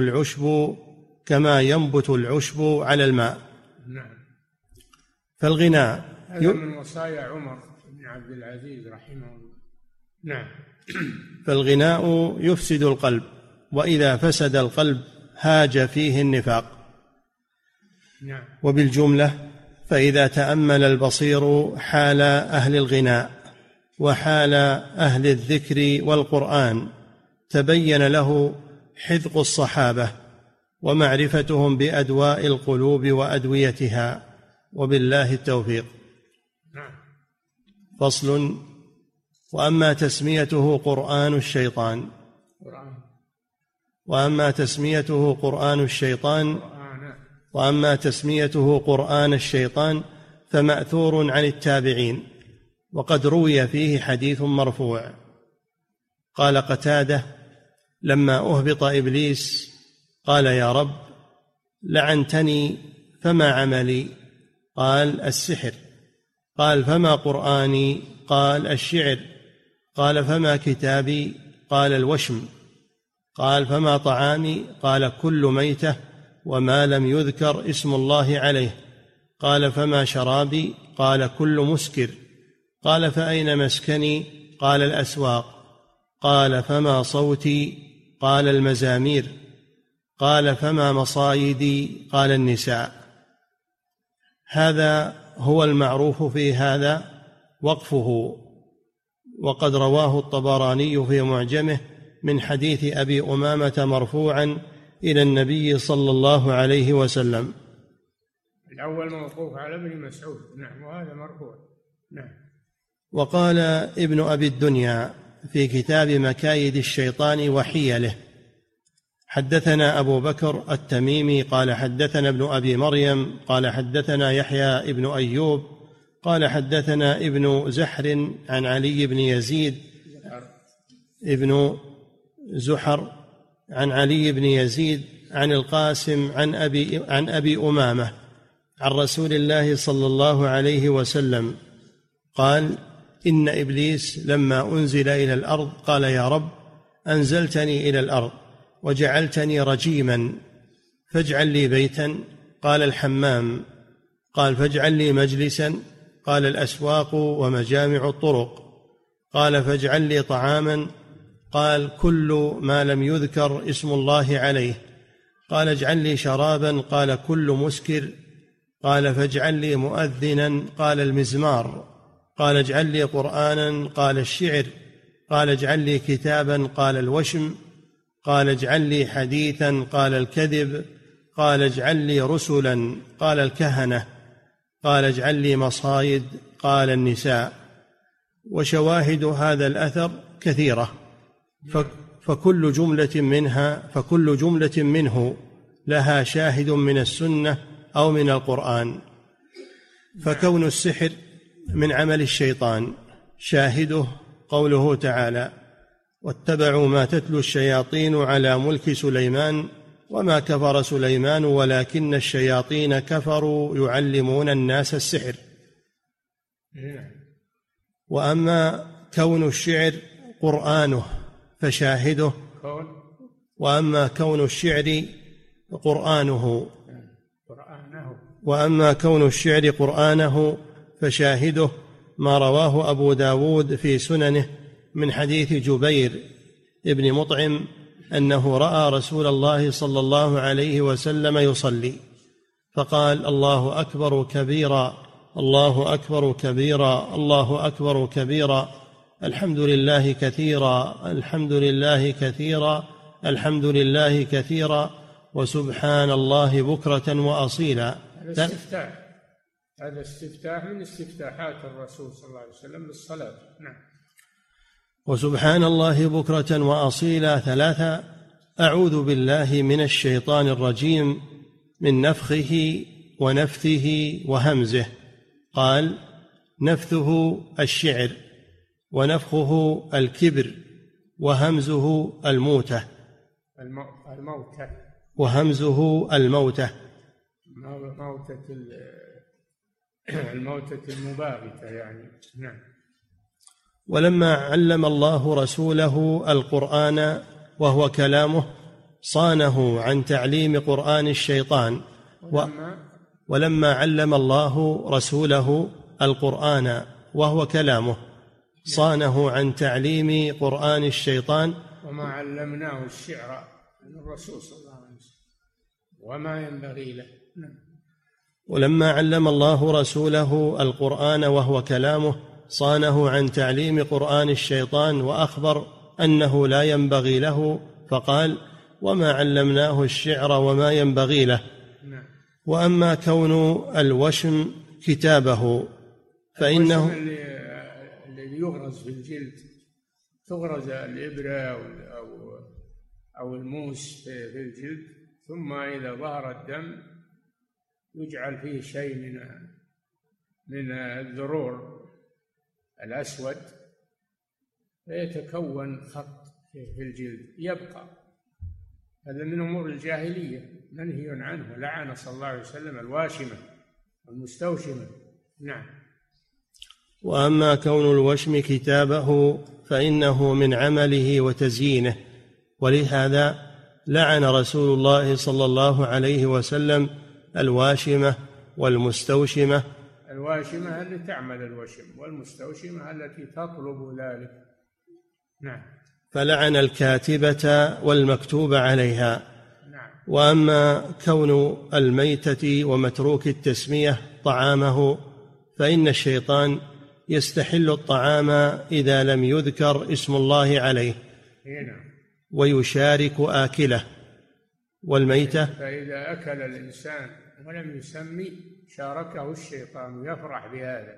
ينبت العشب على الماء. فالغناء هذا من وصايا عمر بن عبد العزيز رحمه الله. نعم. فالغناء يفسد القلب، وإذا فسد القلب هاج فيه النفاق. نعم. وبالجملة فإذا تأمل البصير حال أهل الغناء وحال أهل الذكر والقرآن تبين له حذق الصحابة ومعرفتهم بأدواء القلوب وأدويتها، وبالله التوفيق. فصل: وأما تسميته قرآن الشيطان فمأثور عن التابعين، وقد روي فيه حديث مرفوع. قال قتادة: لما أهبط إبليس قال: يا رب لعنتني فما عملي؟ قال: السحر. قال: فما قرآني؟ قال: الشعر. قال: فما كتابي؟ قال: الوشم. قال: فما طعامي؟ قال: كل ميتة وما لم يذكر اسم الله عليه. قال: فما شرابي؟ قال: كل مسكر. قال: فأين مسكني؟ قال: الأسواق. قال: فما صوتي؟ قال: المزامير. قال: فما مصايدي؟ قال: النساء. هذا هو المعروف في هذا وقفه. وقد رواه الطبراني في معجمه من حديث أبي أمامة مرفوعا إلى النبي صلى الله عليه وسلم. الأول موقوف على ابن مسعود، نعم، وهذا مرفوع، نعم. وقال ابن أبي الدنيا في كتاب مكايد الشيطان وحيله: حدثنا أبو بكر التميمي قال حدثنا ابن أبي مريم قال حدثنا يحيى ابن أيوب قال حدثنا ابن زحر عن علي بن يزيد ابن زحر عن علي بن يزيد عن القاسم عن أبي أمامة عن رسول الله صلى الله عليه وسلم قال: إن إبليس لما أنزل إلى الأرض قال: يا رب، أنزلتني إلى الأرض وجعلتني رجيما، فاجعل لي بيتا. قال: الحمام. قال: فاجعل لي مجلسا. قال: الأسواق ومجامع الطرق. قال: فاجعل لي طعاما. قال: كل ما لم يذكر اسم الله عليه. قال: اجعل لي شرابا. قال: كل مسكر. قال: فاجعل لي مؤذنا. قال: المزمار. قال: اجعل لي قرآنا. قال: الشعر. قال: اجعل لي كتابا. قال: الوشم. قال: اجعل لي حديثا. قال: الكذب. قال: اجعل لي رسلا. قال: الكهنة. قال: اجعل لي مصايد. قال: النساء. وشواهد هذا الأثر كثيرة، فكل جملة منه لها شاهد من السنة أو من القرآن. فكون السحر من عمل الشيطان شاهده قوله تعالى: واتبعوا ما تتلو الشياطين على ملك سليمان وما كفر سليمان ولكن الشياطين كفروا يعلمون الناس السحر. وأما كون الشعر قرآنه فشاهده، وأما كون الشعر قرآنه فشاهده ما رواه أبو داود في سننه من حديث جبير ابن مطعم أنه رأى رسول الله صلى الله عليه وسلم يصلي فقال: الله أكبر كبيرا، الله أكبر كبيرا، الله أكبر كبيرا، الحمد لله كثيرا، الحمد لله كثيرا، الحمد لله كثيرا، وسبحان الله بكرة وأصيلا. هذا استفتاح من استفتاحات الرسول صلى الله عليه وسلم بالصلاة. نعم. وسبحان الله بكرة وأصيلا 3: أعوذ بالله من الشيطان الرجيم من نفخه ونفثه وهمزه. قال: نفثه الشعر، ونفخه الكبر، وهمزه الموتة. وهمزه الموتة، الموتة المباغتة يعني. نعم. ولما علم الله رسوله القرآن وهو كلامه صانه عن تعليم قرآن الشيطان. ولما علم الله رسوله القرآن وهو كلامه صانه عن تعليم قرآن الشيطان. وما علمناه الشعر من الرسول صلى الله عليه وسلم وما ينبغي له. ولما علم الله رسوله القرآن وهو كلامه صانه عن تعليم قرآن الشيطان، وأخبر أنه لا ينبغي له، فقال: وما علمناه الشعر وما ينبغي له. وأما كون الوشم كتابه فإنه الذي يغرز في الجلد، تغرز الإبرة أو الموس في الجلد، ثم إذا ظهر الدم يجعل فيه شيء من الذرور الأسود فيتكون خط في الجلد يبقى. هذا من أمور الجاهلية منهي عنه، لعن صلى الله عليه وسلم الواشمة والمستوشمة. نعم. وأما كون الوشم كتابه فإنه من عمله وتزيينه، ولهذا لعن رسول الله صلى الله عليه وسلم الواشمة والمستوشمة. الواشمة التي تعمل الوشم، والمستوشمة التي تطلب ذلك. نعم. فلعن الكاتبة والمكتوب عليها. نعم. وأما كون الميتة ومتروك التسمية طعامه فإن الشيطان يستحل الطعام إذا لم يذكر اسم الله عليه ويشارك آكله، والميتة. فإذا أكل الإنسان ولم يسمي شاركه الشيطان، يفرح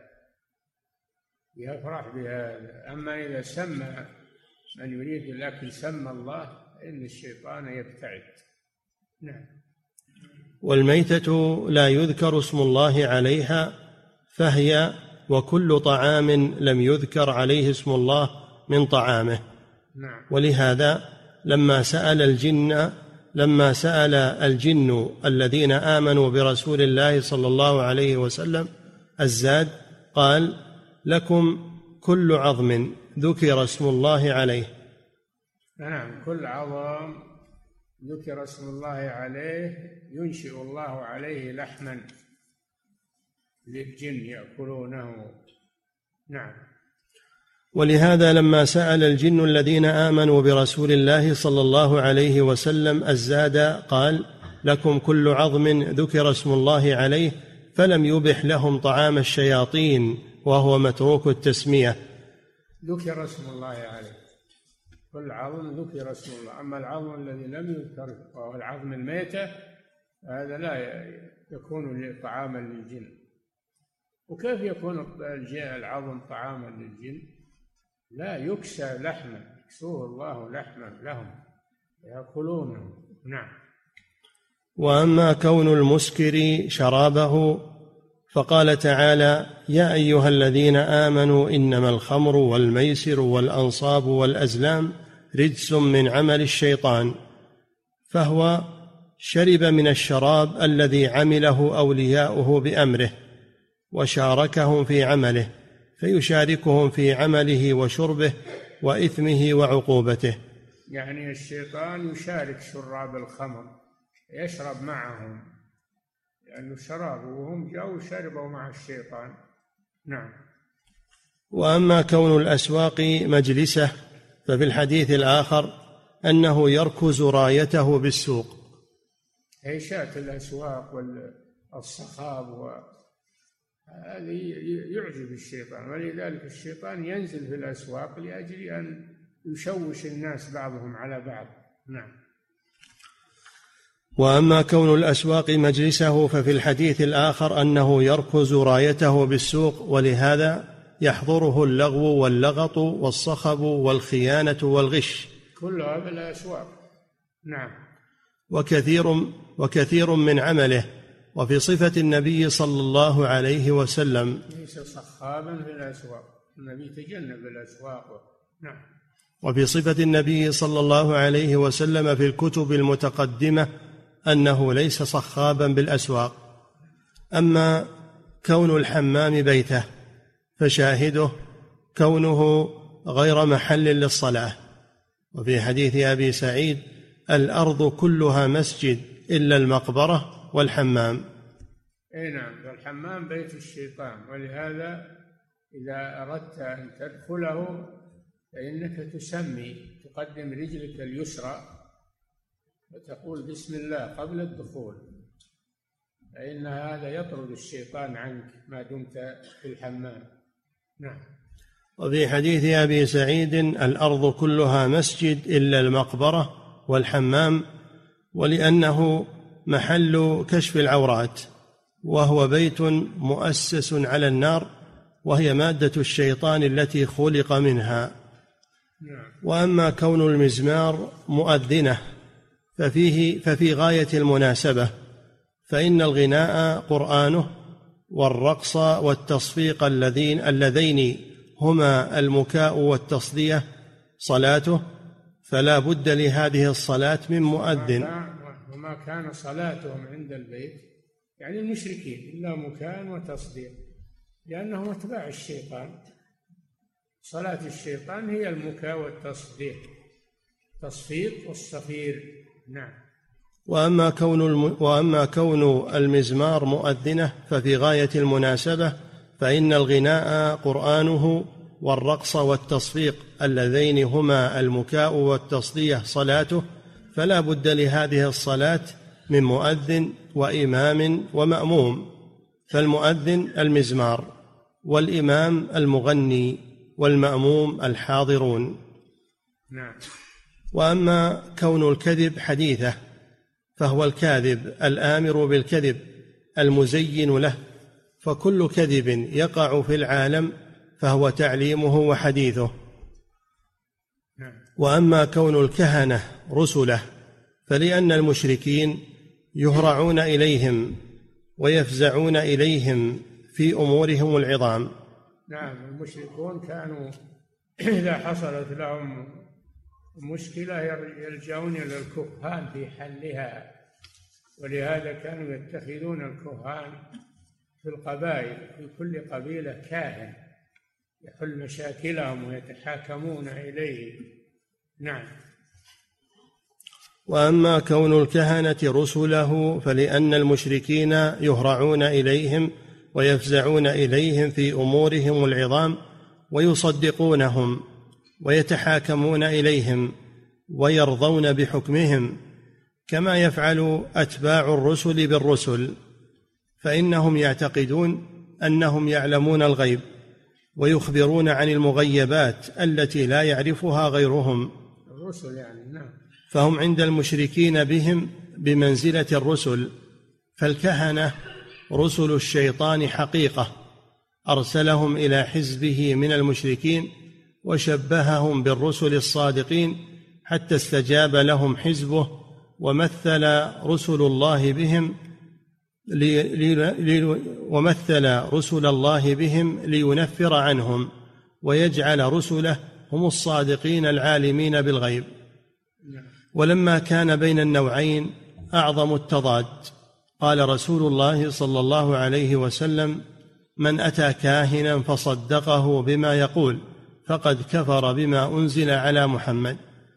بهذا. أما إذا سمى من يريد الأكل سمى الله إن الشيطان يبتعد. نعم. والميتة لا يذكر اسم الله عليها، فهي وكل طعام لم يذكر عليه اسم الله من طعامه. نعم. ولهذا لما سأل الجن الذين آمنوا برسول الله صلى الله عليه وسلم الزاد، قال: لكم كل عظم ذكر اسم الله عليه. نعم، كل عظم ذكر اسم الله عليه ينشئ الله عليه لحما للجن يأكلونه. نعم. ولهذا لما سأل الجن الذين آمنوا برسول الله صلى الله عليه وسلم الزاد، قال: لكم كل عظم ذكر اسم الله عليه، فلم يبح لهم طعام الشياطين وهو متروك التسمية. ذكر اسم الله عليه، كل عظم ذكر اسم الله. أما العظم الذي لم يذكر وهو العظم الميتة هذا لا يكون طعاما للجن. وكيف يكون العظم طعاما للجن؟ لا، يكسى لحما، يكسوه الله لحما لهم يأكلونه. نعم. وأما كون المسكر شرابه فقال تعالى: يا أيها الذين آمنوا إنما الخمر والميسر والأنصاب والأزلام رجس من عمل الشيطان، فهو شرب من الشراب الذي عمله أولياؤه بأمره وشاركهم في عمله، فيشاركهم في عمله وشربه وإثمه وعقوبته. يعني الشيطان يشارك شراب الخمر، يشرب معهم لأنه شراب وهم جاءوا شربوا مع الشيطان. نعم. وأما كون الأسواق مجلسه ففي الحديث الآخر أنه يركز رايته بالسوق. عيشات الأسواق والصخاب هذه يعجب الشيطان، ولذلك الشيطان ينزل في الأسواق لأجل أن يشوش الناس بعضهم على بعض. نعم. وأما كون الأسواق مجلسه ففي الحديث الآخر أنه يركز رايته بالسوق، ولهذا يحضره اللغو واللغط والصخب والخيانة والغش، كلها في الأسواق. نعم. وكثير من عمله. وفي صفة النبي صلى الله عليه وسلم: ليس صخابا في الأسواق، النبي تجنب الأسواق. نعم. وفي صفة النبي صلى الله عليه وسلم في الكتب المتقدمة أنه ليس صخابا بالأسواق. أما كون الحمام بيته فشاهده كونه غير محل للصلاة. وفي حديث أبي سعيد: الأرض كلها مسجد إلا المقبرة والحمام. اي نعم، فالحمام بيت الشيطان، ولهذا إذا أردت أن تدخله فإنك تقدم رجلك اليسرى وتقول بسم الله قبل الدخول، فإن هذا يطرد الشيطان عنك ما دمت في الحمام. نعم. وفي حديث أبي سعيد: الأرض كلها مسجد إلا المقبرة والحمام، ولأنه محل كشف العورات، وهو بيت مؤسس على النار، وهي مادة الشيطان التي خلق منها. وأما كون المزمار مؤذنة ففي غاية المناسبة، فإن الغناء قرآنه والرقص والتصفيق اللذين هما المكاء والتصدية صلاته، فلا بد لهذه الصلاة من مؤذن. وما كان صلاتهم عند البيت يعني المشركين إلا مكاء وتصديق، لأنهم أتباع الشيطان. صلاة الشيطان هي المكاء والتصديق، تصفيق والصفير. نعم. وأما كون المزمار مؤذنة ففي غاية المناسبة، فإن الغناء قرآنه والرقص والتصفيق اللذين هما المكاء والتصدية صلاته، فلا بد لهذه الصلاة من مؤذن وإمام ومأموم. فالمؤذن المزمار، والإمام المغني، والمأموم الحاضرون. نعم. وأما كون الكذب حديثة فهو الكاذب الآمر بالكذب المزين له، فكل كذب يقع في العالم فهو تعليمه وحديثه. وأما كون الكهنة رسله فلأن المشركين يهرعون إليهم ويفزعون إليهم في أمورهم العظام. نعم، المشركون كانوا إذا حصلت لهم مشكلة يلجؤون إلى الكهان في حلها، ولهذا كانوا يتخذون الكهان في القبائل، في كل قبيلة كاهن يحل مشاكلهم ويتحاكمون إليه. نعم. وأما كون الكهنة رسله فلأن المشركين يهرعون إليهم ويفزعون إليهم في أمورهم العظام ويصدقونهم ويتحاكمون إليهم ويرضون بحكمهم، كما يفعل أتباع الرسل بالرسل، فإنهم يعتقدون أنهم يعلمون الغيب ويخبرون عن المغيبات التي لا يعرفها غيرهم الرسل يعني. نعم. فهم عند المشركين بهم بمنزلة الرسل، فالكهنة رسل الشيطان حقيقة، أرسلهم إلى حزبه من المشركين وشبههم بالرسل الصادقين حتى استجاب لهم حزبه، ومثل رسل الله بهم لينفر عنهم ويجعل رسله هم الصادقين العالمين بالغيب. ولما كان بين النوعين أعظم التضاد قال رسول الله صلى الله عليه وسلم: من أتى كاهنا فصدقه بما يقول فقد كفر بما أنزل على محمد.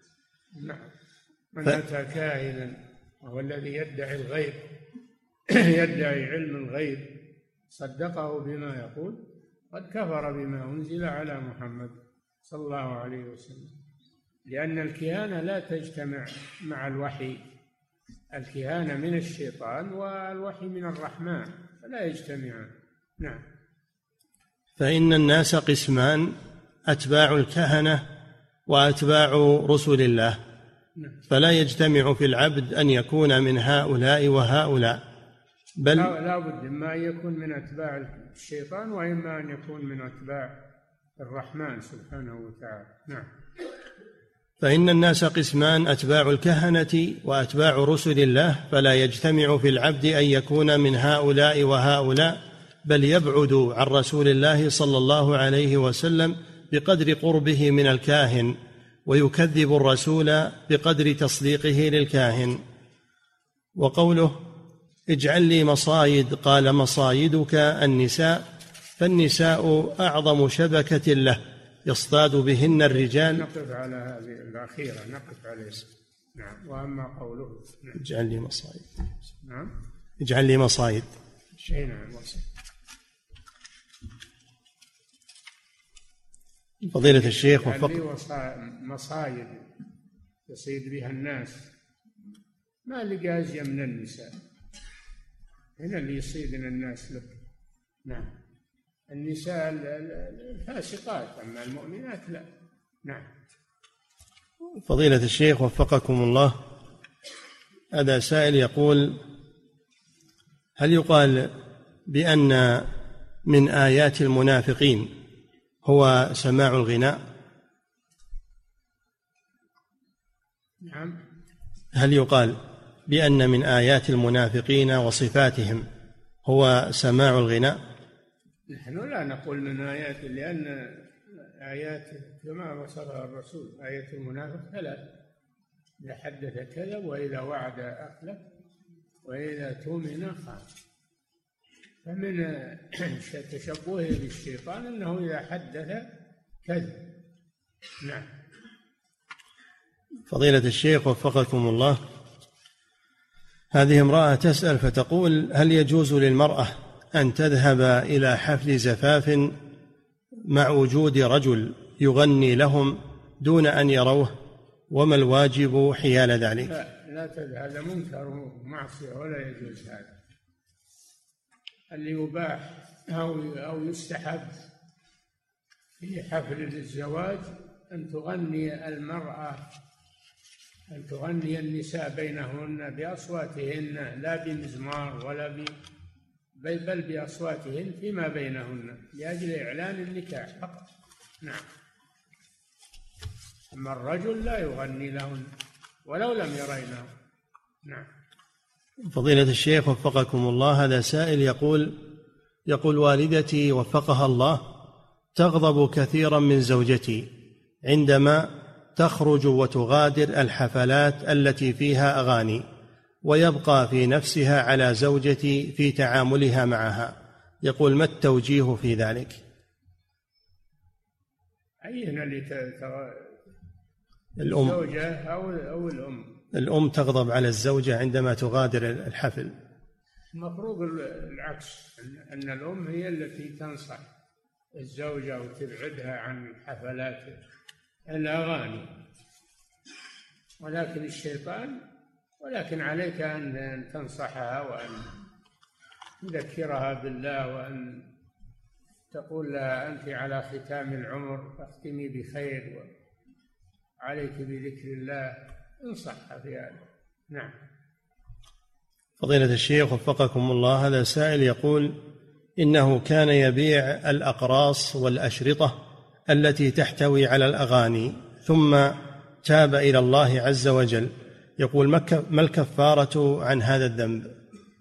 من أتى كاهنا وهو الذي يدعي الغيب يدعي علم الغيب صدقه بما يقول قد كفر بما أنزل على محمد صلى الله عليه وسلم، لأن الكهانة لا تجتمع مع الوحي، الكهانة من الشيطان والوحي من الرحمن فلا يجتمعان. نعم. فإن الناس قسمان: أتباع الكهنة وأتباع رسل الله، فلا يجتمع في العبد أن يكون من هؤلاء وهؤلاء، بل لا بد إما أن يكون من أتباع الشيطان وإما أن يكون من أتباع الرحمن سبحانه وتعالى. نعم. فإن الناس قسمان: أتباع الكهنة وأتباع رسل الله، فلا يجتمع في العبد أن يكون من هؤلاء وهؤلاء، بل يبعد عن رسول الله صلى الله عليه وسلم بقدر قربه من الكاهن، ويكذب الرسول بقدر تصديقه للكاهن. وقوله: اجعل لي مصايد، قال: مصايدك النساء، فالنساء أعظم شبكة له يصطاد بهن الرجال. نقف على هذه الأخيرة، نقف عليها. نعم. وأما قوله: نعم. اجعل لي مصايد. نعم. اجعل لي مصايد. نعم. فضيلة الشيخ مصايد يصيد بها الناس، ما لقى أزين من النساء، هنا اللي يصيدنا الناس له. نعم. النساء الفاسقات، أما المؤمنات لا. نعم. فضيلة الشيخ وفقكم الله، هذا سائل يقول: هل يقال بأن من آيات المنافقين هو سماع الغناء؟ نعم. هل يقال بأن من آيات المنافقين وصفاتهم هو سماع الغناء؟ نحن لا نقول من آيات، لأن آيات كما وصفها الرسول آية المنافق ثلاث: إذا حدث كذب، وإذا وعد أخلف، وإذا تؤمن خان. فمن تشبهه بالشيطان أنه إذا حدث كذب. نعم. فضيلة الشيخ وفقكم الله، هذه امرأة تسأل فتقول: هل يجوز للمرأة أن تذهب إلى حفل زفاف مع وجود رجل يغني لهم دون أن يروه، وما الواجب حيال ذلك؟ لا تذهب، هذا منكر ومعصية ولا يجوز هذا. اللي يباح أو يستحب في حفل الزواج أن تغني المرأة أن تغني النساء بينهن بأصواتهن لا بمزمار ولا بل بأصواتهن فيما بينهن لأجل إعلان النكاح فقط. نعم. أما الرجل لا يغني لهن ولو لم يرينه. نعم. فضيلة الشيخ وفقكم الله، هذا سائل يقول والدتي وفقها الله تغضب كثيرا من زوجتي عندما تخرج وتغادر الحفلات التي فيها أغاني، ويبقى في نفسها على زوجتي في تعاملها معها. يقول ما التوجيه في ذلك؟ أيهن اللي الأم. الزوجة أو الأم؟ الأم تغضب على الزوجة عندما تغادر الحفل. المفروض العكس، أن الأم هي التي تنصح الزوجة وتبعدها عن حفلات الأغاني، ولكن عليك أن تنصحها وأن تذكرها بالله، وأن تقول لها أنت على ختام العمر فاختمي بخير وعليك بذكر الله. انصحها في هذا. نعم. فضيلة الشيخ وفقكم الله، هذا سائل يقول إنه كان يبيع الأقراص والأشرطة التي تحتوي على الأغاني ثم تاب إلى الله عز وجل. يقول ما الكفارة عن هذا الذنب؟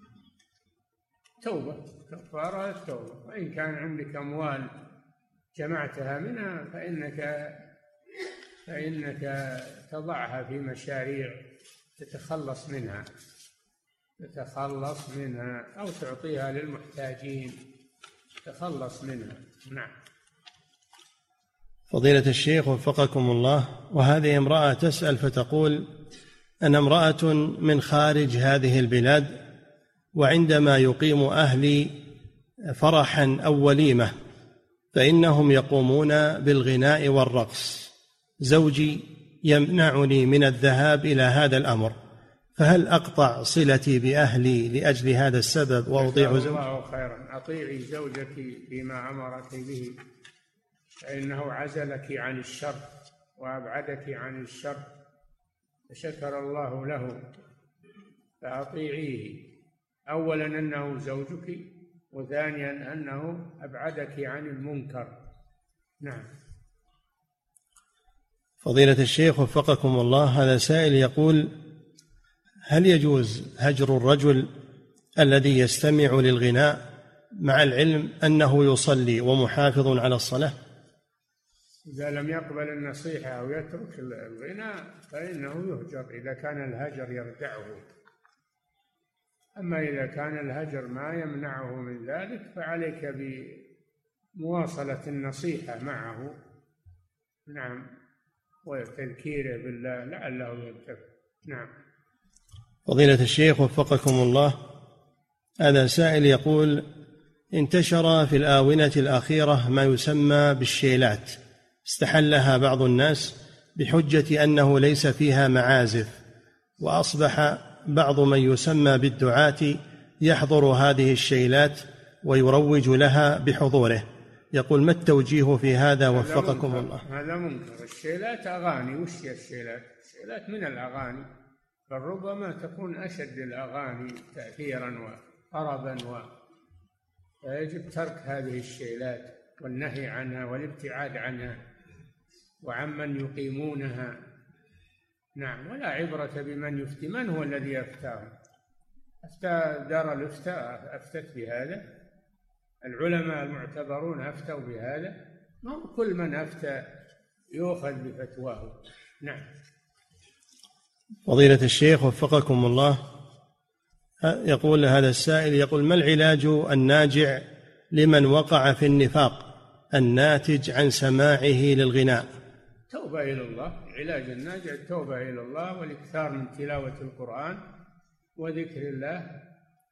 توبة، كفارة التوبة. وإن كان عندك أموال جمعتها منها فإنك تضعها في مشاريع تتخلص منها أو تعطيها للمحتاجين تتخلص منها. نعم. فضيلة الشيخ وفقكم الله، وهذه امرأة تسأل فتقول أنا امرأة من خارج هذه البلاد، وعندما يقيم أهلي فرحا أو وليمة فإنهم يقومون بالغناء والرقص. زوجي يمنعني من الذهاب إلى هذا الأمر، فهل أقطع صلتي بأهلي لأجل هذا السبب وأطيع زوجي؟ الله خيرا. أطيعي زوجك فيما أمرك به، فإنه عزلك عن الشر وأبعدك عن الشر، فشكر الله له، فأطيعيه. أولا أنه زوجك، وثانيا أنه أبعدك عن المنكر. نعم. فضيلة الشيخ وفقكم الله، هذا سائل يقول هل يجوز هجر الرجل الذي يستمع للغناء مع العلم أنه يصلي ومحافظ على الصلاة؟ إذا لم يقبل النصيحة أو يترك الغناء فإنه يهجر إذا كان الهجر يردعه. أما إذا كان الهجر ما يمنعه من ذلك فعليك بمواصلة النصيحة معه. نعم. وتذكيره بالله لعله ينتفع. نعم. فضيلة الشيخ وفقكم الله، هذا سائل يقول انتشر في الآونة الأخيرة ما يسمى بالشيلات، استحلها بعض الناس بحجة أنه ليس فيها معازف، وأصبح بعض من يسمى بالدعاة يحضر هذه الشيلات ويروج لها بحضوره. يقول ما التوجيه في هذا وفقكم الله؟ هذا منكر. الشيلات أغاني. وش هي الشيلات؟ الشيلات من الأغاني، بل ربما تكون أشد الأغاني تأثيرا وطربا، فيجب ترك هذه الشيلات والنهي عنها والابتعاد عنها وعمن يقيمونها. نعم. ولا عبرة بمن يفتي. من هو الذي يفتاهم؟ أفتى دار الإفتاء أفتت بهذا، العلماء المعتبرون أفتوا بهذا، ما كل من أفتى يؤخذ بفتواه. نعم. فضيلة الشيخ وفقكم الله، يقول هذا السائل يقول ما العلاج الناجع لمن وقع في النفاق الناتج عن سماعه للغناء؟ توبة إلى الله. العلاج الناجع التوبة إلى الله والإكثار من تلاوة القرآن وذكر الله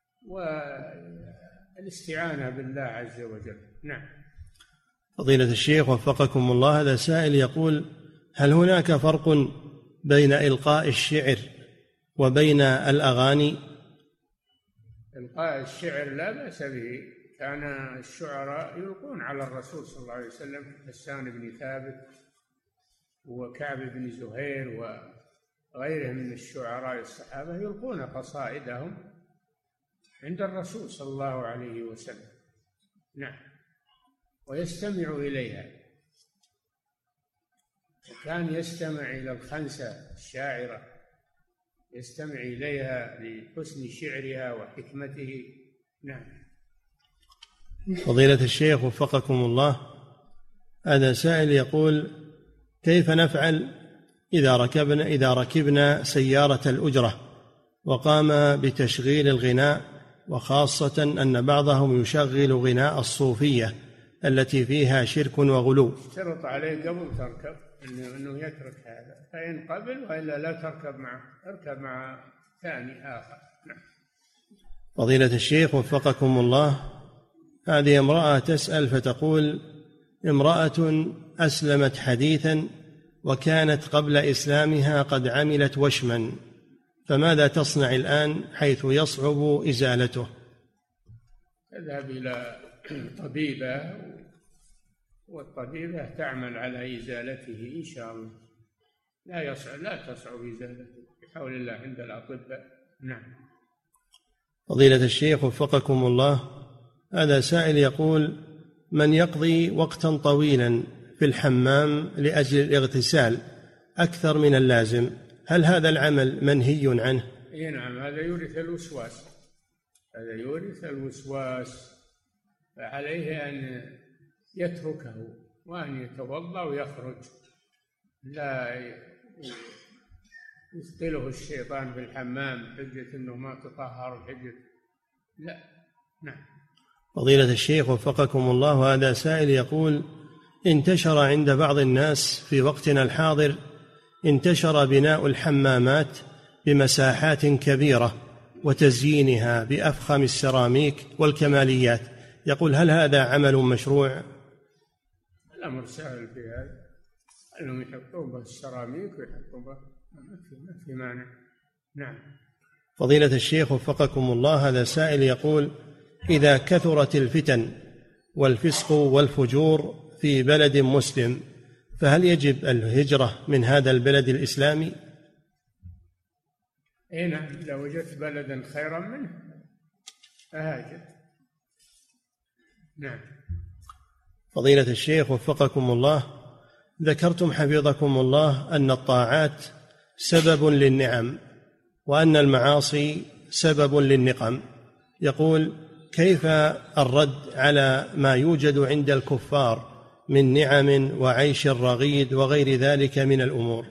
والاستعانة بالله عز وجل. نعم. فضيلة الشيخ وفقكم الله، هذا سائل يقول هل هناك فرق بين إلقاء الشعر وبين الأغاني؟ إلقاء الشعر لا بأس به، كان الشعراء يلقون على الرسول صلى الله عليه وسلم، حسان بن ثابت وكعب بن زهير غيرهم من الشعراء الصحابة يلقون قصائدهم عند الرسول صلى الله عليه وسلم. نعم، ويستمع إليها، وكان يستمع إلى الخنسة الشاعرة، يستمع إليها لحسن شعرها وحكمته. نعم. فضيلة الشيخ وفقكم الله، هذا سائل يقول: كيف نفعل إذا ركبنا سيارة الأجرة وقام بتشغيل الغناء، وخاصة أن بعضهم يشغل غناء الصوفية التي فيها شرك وغلو؟ اشترط عليه قبل تركب أنه يترك هذا، فإن قبل، وإلا لا تركب معه، اركب مع ثاني آخر. نعم. فضيلة الشيخ وفقكم الله، هذه امرأة تسأل فتقول: امرأة أسلمت حديثا وكانت قبل إسلامها قد عملت وشما، فماذا تصنع الآن حيث يصعب إزالته؟ تذهب إلى طبيبة، والطبيبة تعمل على إزالته إن شاء الله. لا تصعب إزالته بحول الله عند الأطباء. نعم. فضيلة الشيخ وفقكم الله، هذا سائل يقول: من يقضي وقتا طويلا في الحمام لأجل الاغتسال أكثر من اللازم، هل هذا العمل منهي عنه؟ نعم، هذا يورث الوسواس، فعليه أن يتركه وأن يتوضأ ويخرج، لا يثقله الشيطان في الحمام حجة أنه ما تطهر، حجة لا. نعم. فضيلة الشيخ وفقكم الله، هذا سائل يقول: انتشر عند بعض الناس في وقتنا الحاضر بناء الحمامات بمساحات كبيرة وتزيينها بأفخم السيراميك والكماليات، يقول: هل هذا عمل مشروع؟ الأمر سهل في هذا، أنهم يحطون به السيراميك ويحطون به، ما في مانع. نعم. فضيلة الشيخ وفقكم الله، هذا سائل يقول: إذا كثرت الفتن والفسق والفجور في بلد مسلم، فهل يجب الهجرة من هذا البلد الإسلامي؟ نعم، إذا وجدت بلدا خيرا منه فهاجر. نعم. فضيلة الشيخ وفقكم الله، ذكرتم حفظكم الله أن الطاعات سبب للنعم وأن المعاصي سبب للنقم، يقول: كيف الرد على ما يوجد عند الكفار من نعم وعيش رغيد وغير ذلك من الأمور؟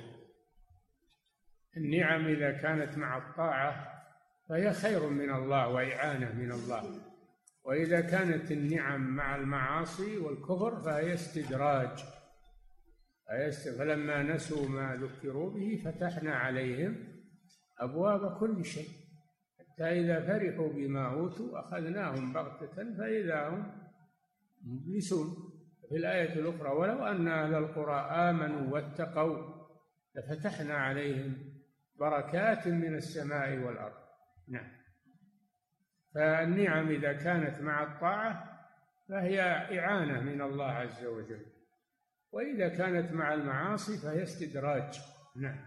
النعم إذا كانت مع الطاعة فهي خير من الله وإعانة من الله، وإذا كانت النعم مع المعاصي والكفر فهي استدراج. فلما نسوا ما ذكروا به فتحنا عليهم أبواب كل شيء حتى إذا فرحوا بما أوتوا أخذناهم بغتة فإذا هم مبلسون. في الآية الأخرى: ولو أن أهل القرى آمنوا واتقوا لفتحنا عليهم بركات من السماء والأرض. نعم. فالنعم إذا كانت مع الطاعة فهي إعانة من الله عز وجل، وإذا كانت مع المعاصي فهي استدراج. نعم.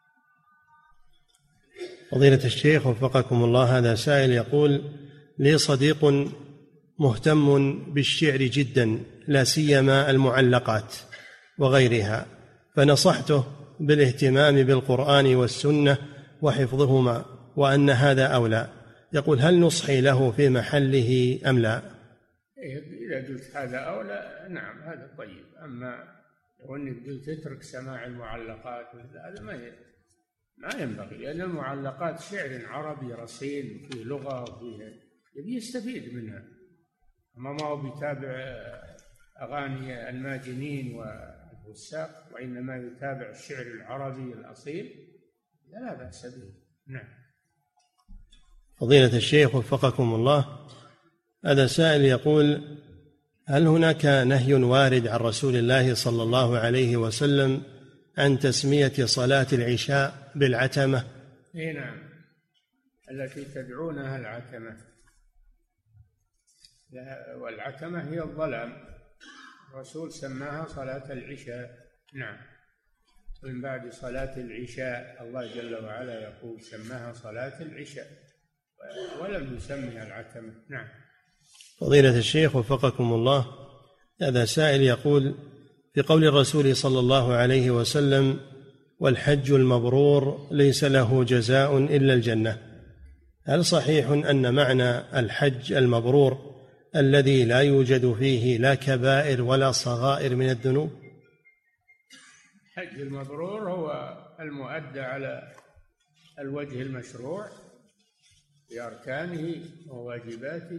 فضيلة الشيخ وفقكم الله، هذا سائل يقول: لي صديق مهتم بالشعر جدا، لا سيما المعلقات وغيرها، فنصحته بالاهتمام بالقرآن والسنة وحفظهما، وأن هذا أولى. يقول: هل نصحي له في محله أم لا؟ إذا قلت هذا أولى، نعم، هذا طيب. أما لو أنك قلت اترك سماع المعلقات، هذا ما ينبغي، لأن المعلقات شعر عربي رصين وفيه لغة وفيه يبي يستفيد منها، أما ما هو بيتابع أغاني الماجنين والفساق، وإنما يتابع الشعر العربي الأصيل، لا بأس به. نعم. فضيلة الشيخ وفقكم الله، هذا سائل يقول: هل هناك نهي وارد عن رسول الله صلى الله عليه وسلم عن تسمية صلاة العشاء بالعتمة؟ نعم، التي تدعونها العتمة، والعتمة هي الظلام، الرسول سماها صلاة العشاء. نعم. من بعد صلاة العشاء. الله جل وعلا يقول سماها صلاة العشاء ولم يسمها العتمة. نعم. فضيلة الشيخ وفقكم الله، هذا سائل يقول في قول الرسول صلى الله عليه وسلم: والحج المبرور ليس له جزاء إلا الجنة، هل صحيح أن معنى الحج المبرور الذي لا يوجد فيه لا كبائر ولا صغائر من الذنوب؟ الحج المبرور هو المؤدى على الوجه المشروع بأركانه وواجباته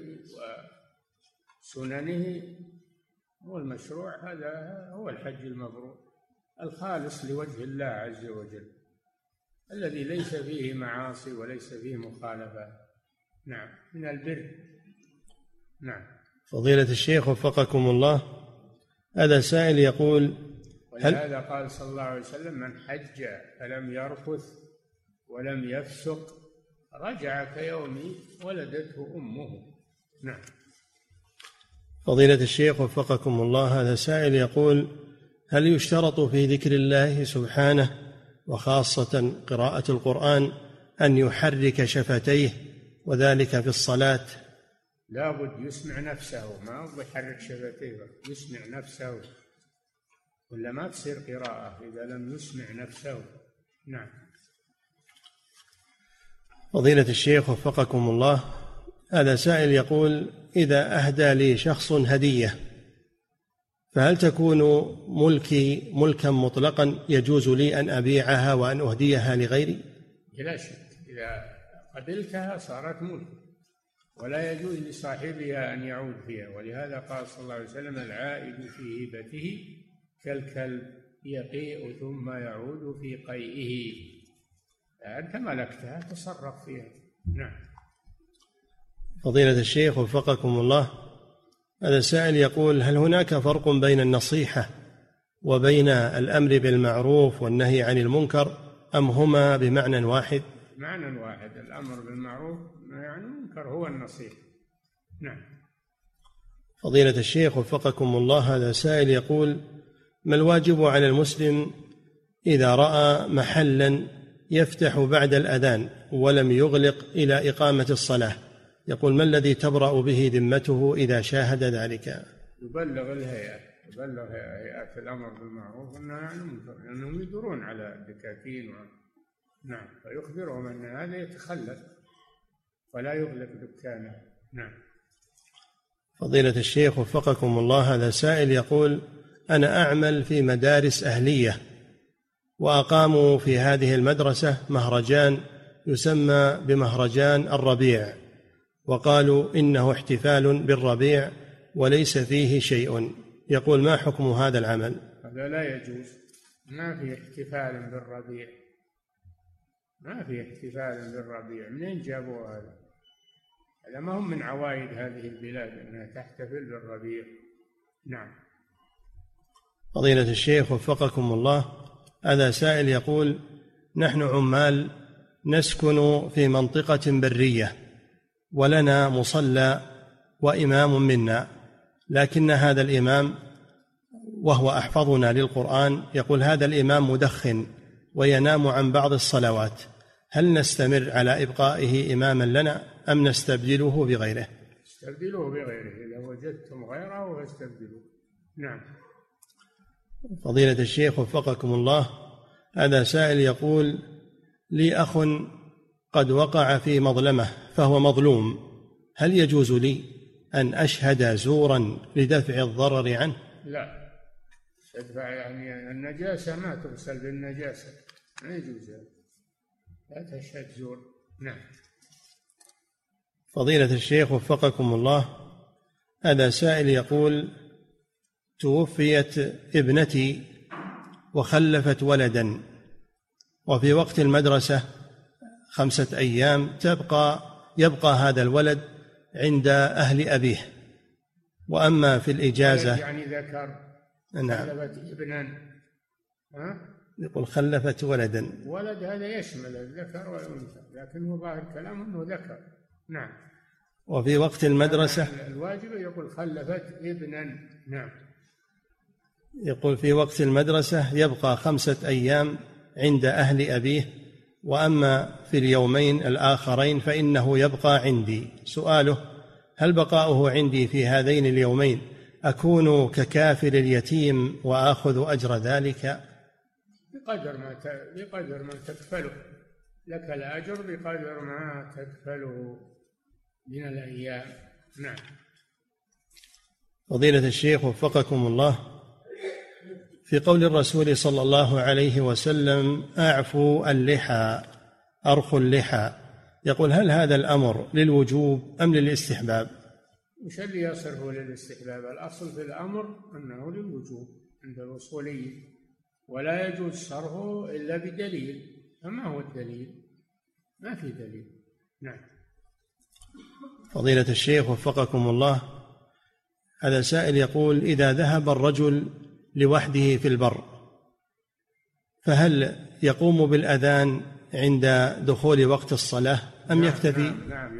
وسننه، هو المشروع، هذا هو الحج المبرور الخالص لوجه الله عز وجل، الذي ليس فيه معاصي وليس فيه مخالفات. نعم، من البر. نعم. فضيلة الشيخ وفقكم الله، هذا سائل يقول: ولهذا قال صلى الله عليه وسلم: من حج فلم يرفث ولم يفسق رجع كيوم ولدته أمه. نعم. فضيلة الشيخ وفقكم الله، هذا سائل يقول: هل يشترط في ذكر الله سبحانه وخاصة قراءة القرآن أن يحرك شفتيه وذلك في الصلاة؟ لا بد يسمع نفسه، ما هو يحرك شفتيه، يسمع نفسه، ولا ما تصير قراءة إذا لم يسمع نفسه. نعم. فضيلة الشيخ وفقكم الله، هذا سائل يقول: إذا أهدى لي شخص هدية فهل تكون ملكي ملكا مطلقا يجوز لي أن أبيعها وأن أهديها لغيري؟ بلا شك، إذا قبلتها صارت ملك ولا يجوز لصاحبها أن يعود فيها، ولهذا قال صلى الله عليه وسلم: العائد في هبته كالكلب يقيء ثم يعود في قيئه. أنت ملكتها تصرف فيها. نعم. فضيلة الشيخ وفقكم الله، هذا سائل يقول: هل هناك فرق بين النصيحة وبين الأمر بالمعروف والنهي عن المنكر أم هما بمعنى واحد؟ معنى واحد، الأمر بالمعروف والنهي عن المنكر هو النصيحة. نعم. فضيلة الشيخ وفقكم الله، هذا سائل يقول: ما الواجب على المسلم إذا رأى محلا يفتح بعد الأذان ولم يغلق إلى إقامة الصلاة؟ يقول: ما الذي تبرأ به ذمته إذا شاهد ذلك؟ يبلغ الهيئات، يبلغ هيئات الأمر بالمعروف والنهي عن المنكر، لأنهم يدرون على الدكاكين نعم، فيخبرهم أن هذا يتخلف ولا يغلق دكانه. نعم. فضيلة الشيخ وفقكم الله، هذا سائل يقول: أنا أعمل في مدارس أهلية وأقاموا في هذه المدرسة مهرجان يسمى بمهرجان الربيع، وقالوا إنه احتفال بالربيع وليس فيه شيء، يقول: ما حكم هذا العمل؟ هذا لا يجوز، ما في احتفال بالربيع، ما في احتفال بالربيع. منين جابوا هذا؟ هذا ما هم من عوائد هذه البلاد أنها تحتفل بالربيع. نعم. فضيلة الشيخ وفقكم الله، هذا سائل يقول: نحن عمال نسكن في منطقة برية ولنا مصلى وإمام منا، لكن هذا الإمام وهو أحفظنا للقرآن يقول هذا الإمام مدخن وينام عن بعض الصلوات، هل نستمر على إبقائه إماما لنا أم نستبدله بغيره؟ استبدلوه بغيره، إذا وجدتم غيره فاستبدلوه. نعم. فضيلة الشيخ وفقكم الله، هذا سائل يقول: لي أخ قد وقع في مظلمة فهو مظلوم، هل يجوز لي أن أشهد زورا لدفع الضرر عنه؟ لا، تدفع يعني النجاسة ما تغسل بالنجاسة، ما يجوز، لا تشهد زور. نعم. فضيلة الشيخ وفقكم الله، هذا سائل يقول: توفيت ابنتي وخلفت ولدا، وفي وقت المدرسة 5 أيام يبقى هذا الولد عند أهل أبيه، وأما في الإجازة يعني ذكر. نعم. خلفت ابنا، يقول خلفت ولدا، ولد هذا يشمل الذكر والأنثى، لكن هو ظاهر كلامه أنه ذكر. نعم. وفي وقت المدرسة الواجب يقول خلفت ابنا. نعم. يقول في وقت المدرسة يبقى 5 أيام عند أهل أبيه، وأما في اليومين الآخرين فإنه يبقى عندي. سؤاله: هل بقاؤه عندي في هذين اليومين أكون ككافل اليتيم وآخذ أجر ذلك؟ بقدر ما تكفله لك الأجر، بقدر ما تكفله من الأيام. نعم. فضيلة الشيخ وفقكم الله، في قول الرسول صلى الله عليه وسلم: أعفوا اللحى، أرخوا اللحى، يقول: هل هذا الأمر للوجوب أم للاستحباب؟ وش اللي يصرفه للاستحباب؟ الأصل في الأمر أنه للوجوب عند الأصوليين، ولا يجوز صرفه إلا بدليل. فما هو الدليل؟ ما في دليل. نعم. فضيلة الشيخ وفقكم الله، هذا سائل يقول: إذا ذهب الرجل لوحده في البر فهل يقوم بالأذان عند دخول وقت الصلاة أم يكتفي؟ نعم،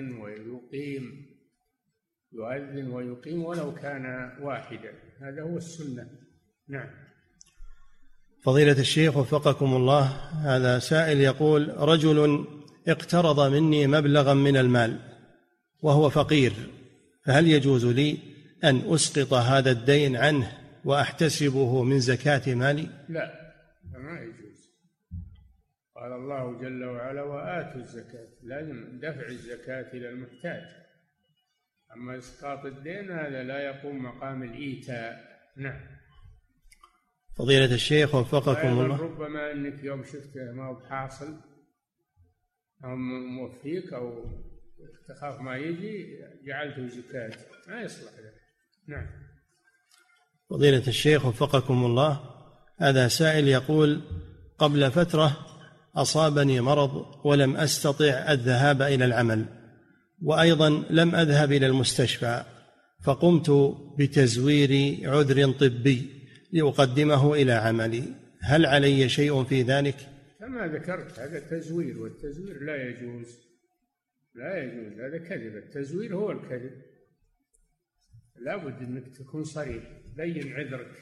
يؤذن ويقيم ولو كان واحدا، هذا هو السنة. نعم. فضيلة الشيخ وفقكم الله، هذا سائل يقول: رجل اقترض مني مبلغا من المال وهو فقير، فهل يجوز لي أن أسقط هذا الدين عنه وأحتسبه من زكاة مالي؟ لا، ما يجوز. قال الله جل وعلا: وآتوا الزكاة، لازم دفع الزكاة إلى المحتاج. أما إسقاط الدين هذا لا يقوم مقام الإيتاء. نعم. فضيلة الشيخ وفقكم الله، ربما أنك يوم شفته ما هو بحاصل أو موفيك أو تخاف ما يجي جعلته زكاة، ما يصلح ذلك. نعم. فضيلة الشيخ وفقكم الله، هذا سائل يقول: قبل فترة أصابني مرض ولم أستطع الذهاب إلى العمل، وأيضا لم أذهب إلى المستشفى، فقمت بتزوير عذر طبي لأقدمه إلى عملي، هل علي شيء في ذلك؟ كما ذكرت هذا تزوير، والتزوير لا يجوز، هذا كذب. التزوير هو الكذب. لا بد أنك تكون صريح، تبين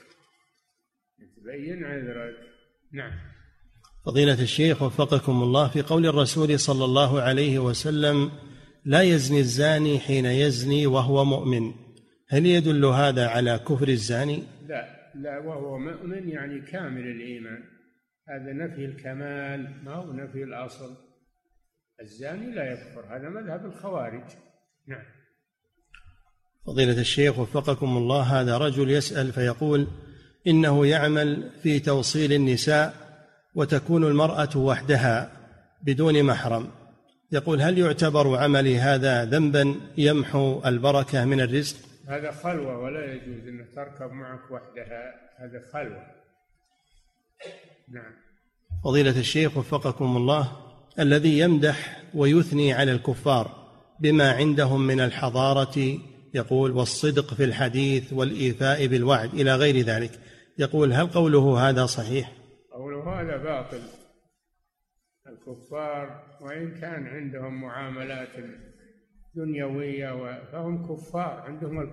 عذرك. نعم. فضيلة الشيخ وفقكم الله، في قول الرسول صلى الله عليه وسلم: لا يزني الزاني حين يزني وهو مؤمن، هل يدل هذا على كفر الزاني؟ لا، وهو مؤمن يعني كامل الإيمان، هذا نفي الكمال ما هو نفي الأصل. الزاني لا يكفر، هذا مذهب الخوارج. نعم. فضيلة الشيخ وفقكم الله، هذا رجل يسأل فيقول: إنه يعمل في توصيل النساء وتكون المرأة وحدها بدون محرم، يقول: هل يعتبر عملي هذا ذنبا يمحو البركة من الرزق؟ هذا خلوة، ولا يجوز أن تركب معك وحدها، هذا خلوة. نعم. فضيلة الشيخ وفقكم الله، الذي يمدح ويثني على الكفار بما عندهم من الحضارة، يقول، والصدق في الحديث والإيفاء بالوعد إلى غير ذلك، يقول: هل قوله هذا صحيح؟ قوله هذا باطل. الكفار وإن كان عندهم معاملات دنيوية فهم كفار،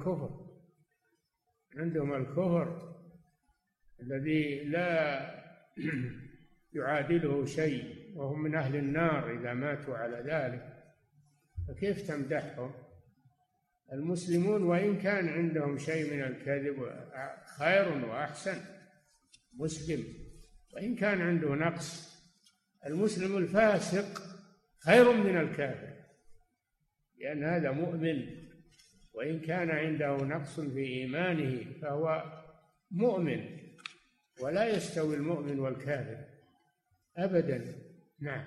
عندهم الكفر الذي لا يعادله شيء، وهم من أهل النار إذا ماتوا على ذلك، فكيف تمدحهم؟ المسلمون وإن كان عندهم شيء من الكذب خير وأحسن، مسلم وإن كان عنده نقص، المسلم الفاسق خير من الكافر، لأن هذا مؤمن وإن كان عنده نقص في إيمانه فهو مؤمن، ولا يستوي المؤمن والكافر أبدا. نعم.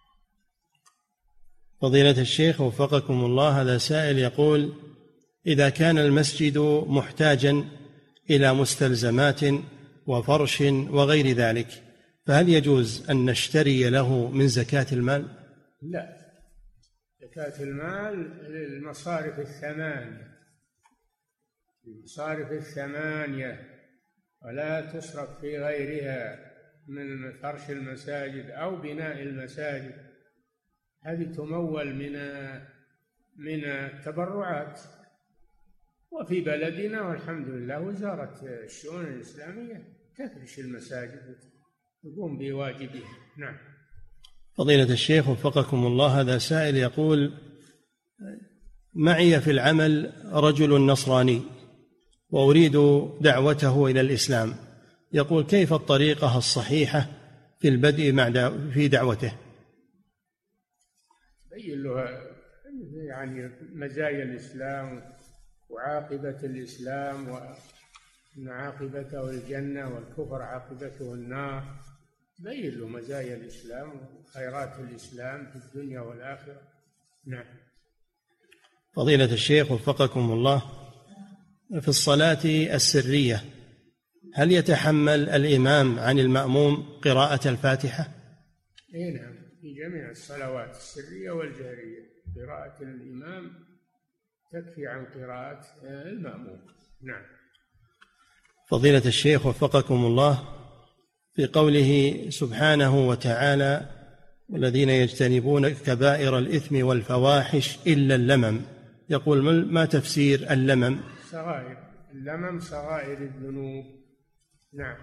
فضيلة الشيخ وفقكم الله، هذا سائل يقول: إذا كان المسجد محتاجا إلى مستلزمات وفرش وغير ذلك، فهل يجوز أن نشتري له من زكاة المال؟ لا، زكاة المال للمصارف الثمانية، ولا تصرف في غيرها من فرش المساجد أو بناء المساجد، هذه تمول من التبرعات، وفي بلدنا والحمد لله وزارة الشؤون الإسلامية تفرش المساجد وتقوم بواجبها. نعم. فضيلة الشيخ وفقكم الله، هذا سائل يقول: معي في العمل رجل نصراني وأريد دعوته إلى الإسلام، يقول: كيف الطريقة الصحيحة في البدء في دعوته؟ بين له يعني مزايا الإسلام وعاقبة الإسلام، وأن عاقبته الجنة والكفر عاقبته النار. بين له مزايا الإسلام وخيرات الإسلام في الدنيا والآخرة. نعم. فضيلة الشيخ وفقكم الله، في الصلاة السرية هل يتحمل الإمام عن المأموم قراءة الفاتحة؟ نعم، في جميع الصلوات السرية والجهرية قراءة الإمام تكفي عن قراءة المأموم. نعم. فضيلة الشيخ وفقكم الله، في قوله سبحانه وتعالى: والذين يجتنبون كبائر الإثم والفواحش إلا اللمم، يقول: ما تفسير اللمم؟ صغائر اللمم صغائر الذنوب. نعم.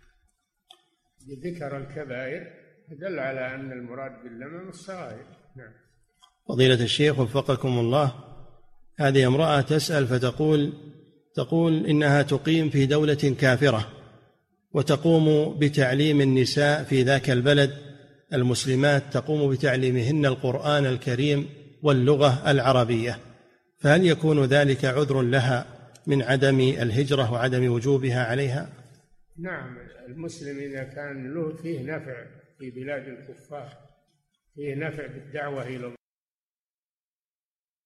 بذكر الكبائر دل على أن المراد باللمم الصغائر. نعم. فضيلة الشيخ وفقكم الله، هذه امرأة تسأل فتقول إنها تقيم في دولة كافرة وتقوم بتعليم النساء في ذاك البلد المسلمات، تقوم بتعليمهن القرآن الكريم واللغة العربية، فهل يكون ذلك عذر لها من عدم الهجرة وعدم وجوبها عليها؟ نعم، المسلم إذا كان له فيه نفع في بلاد الكفار، فيه نفع بالدعوة إلى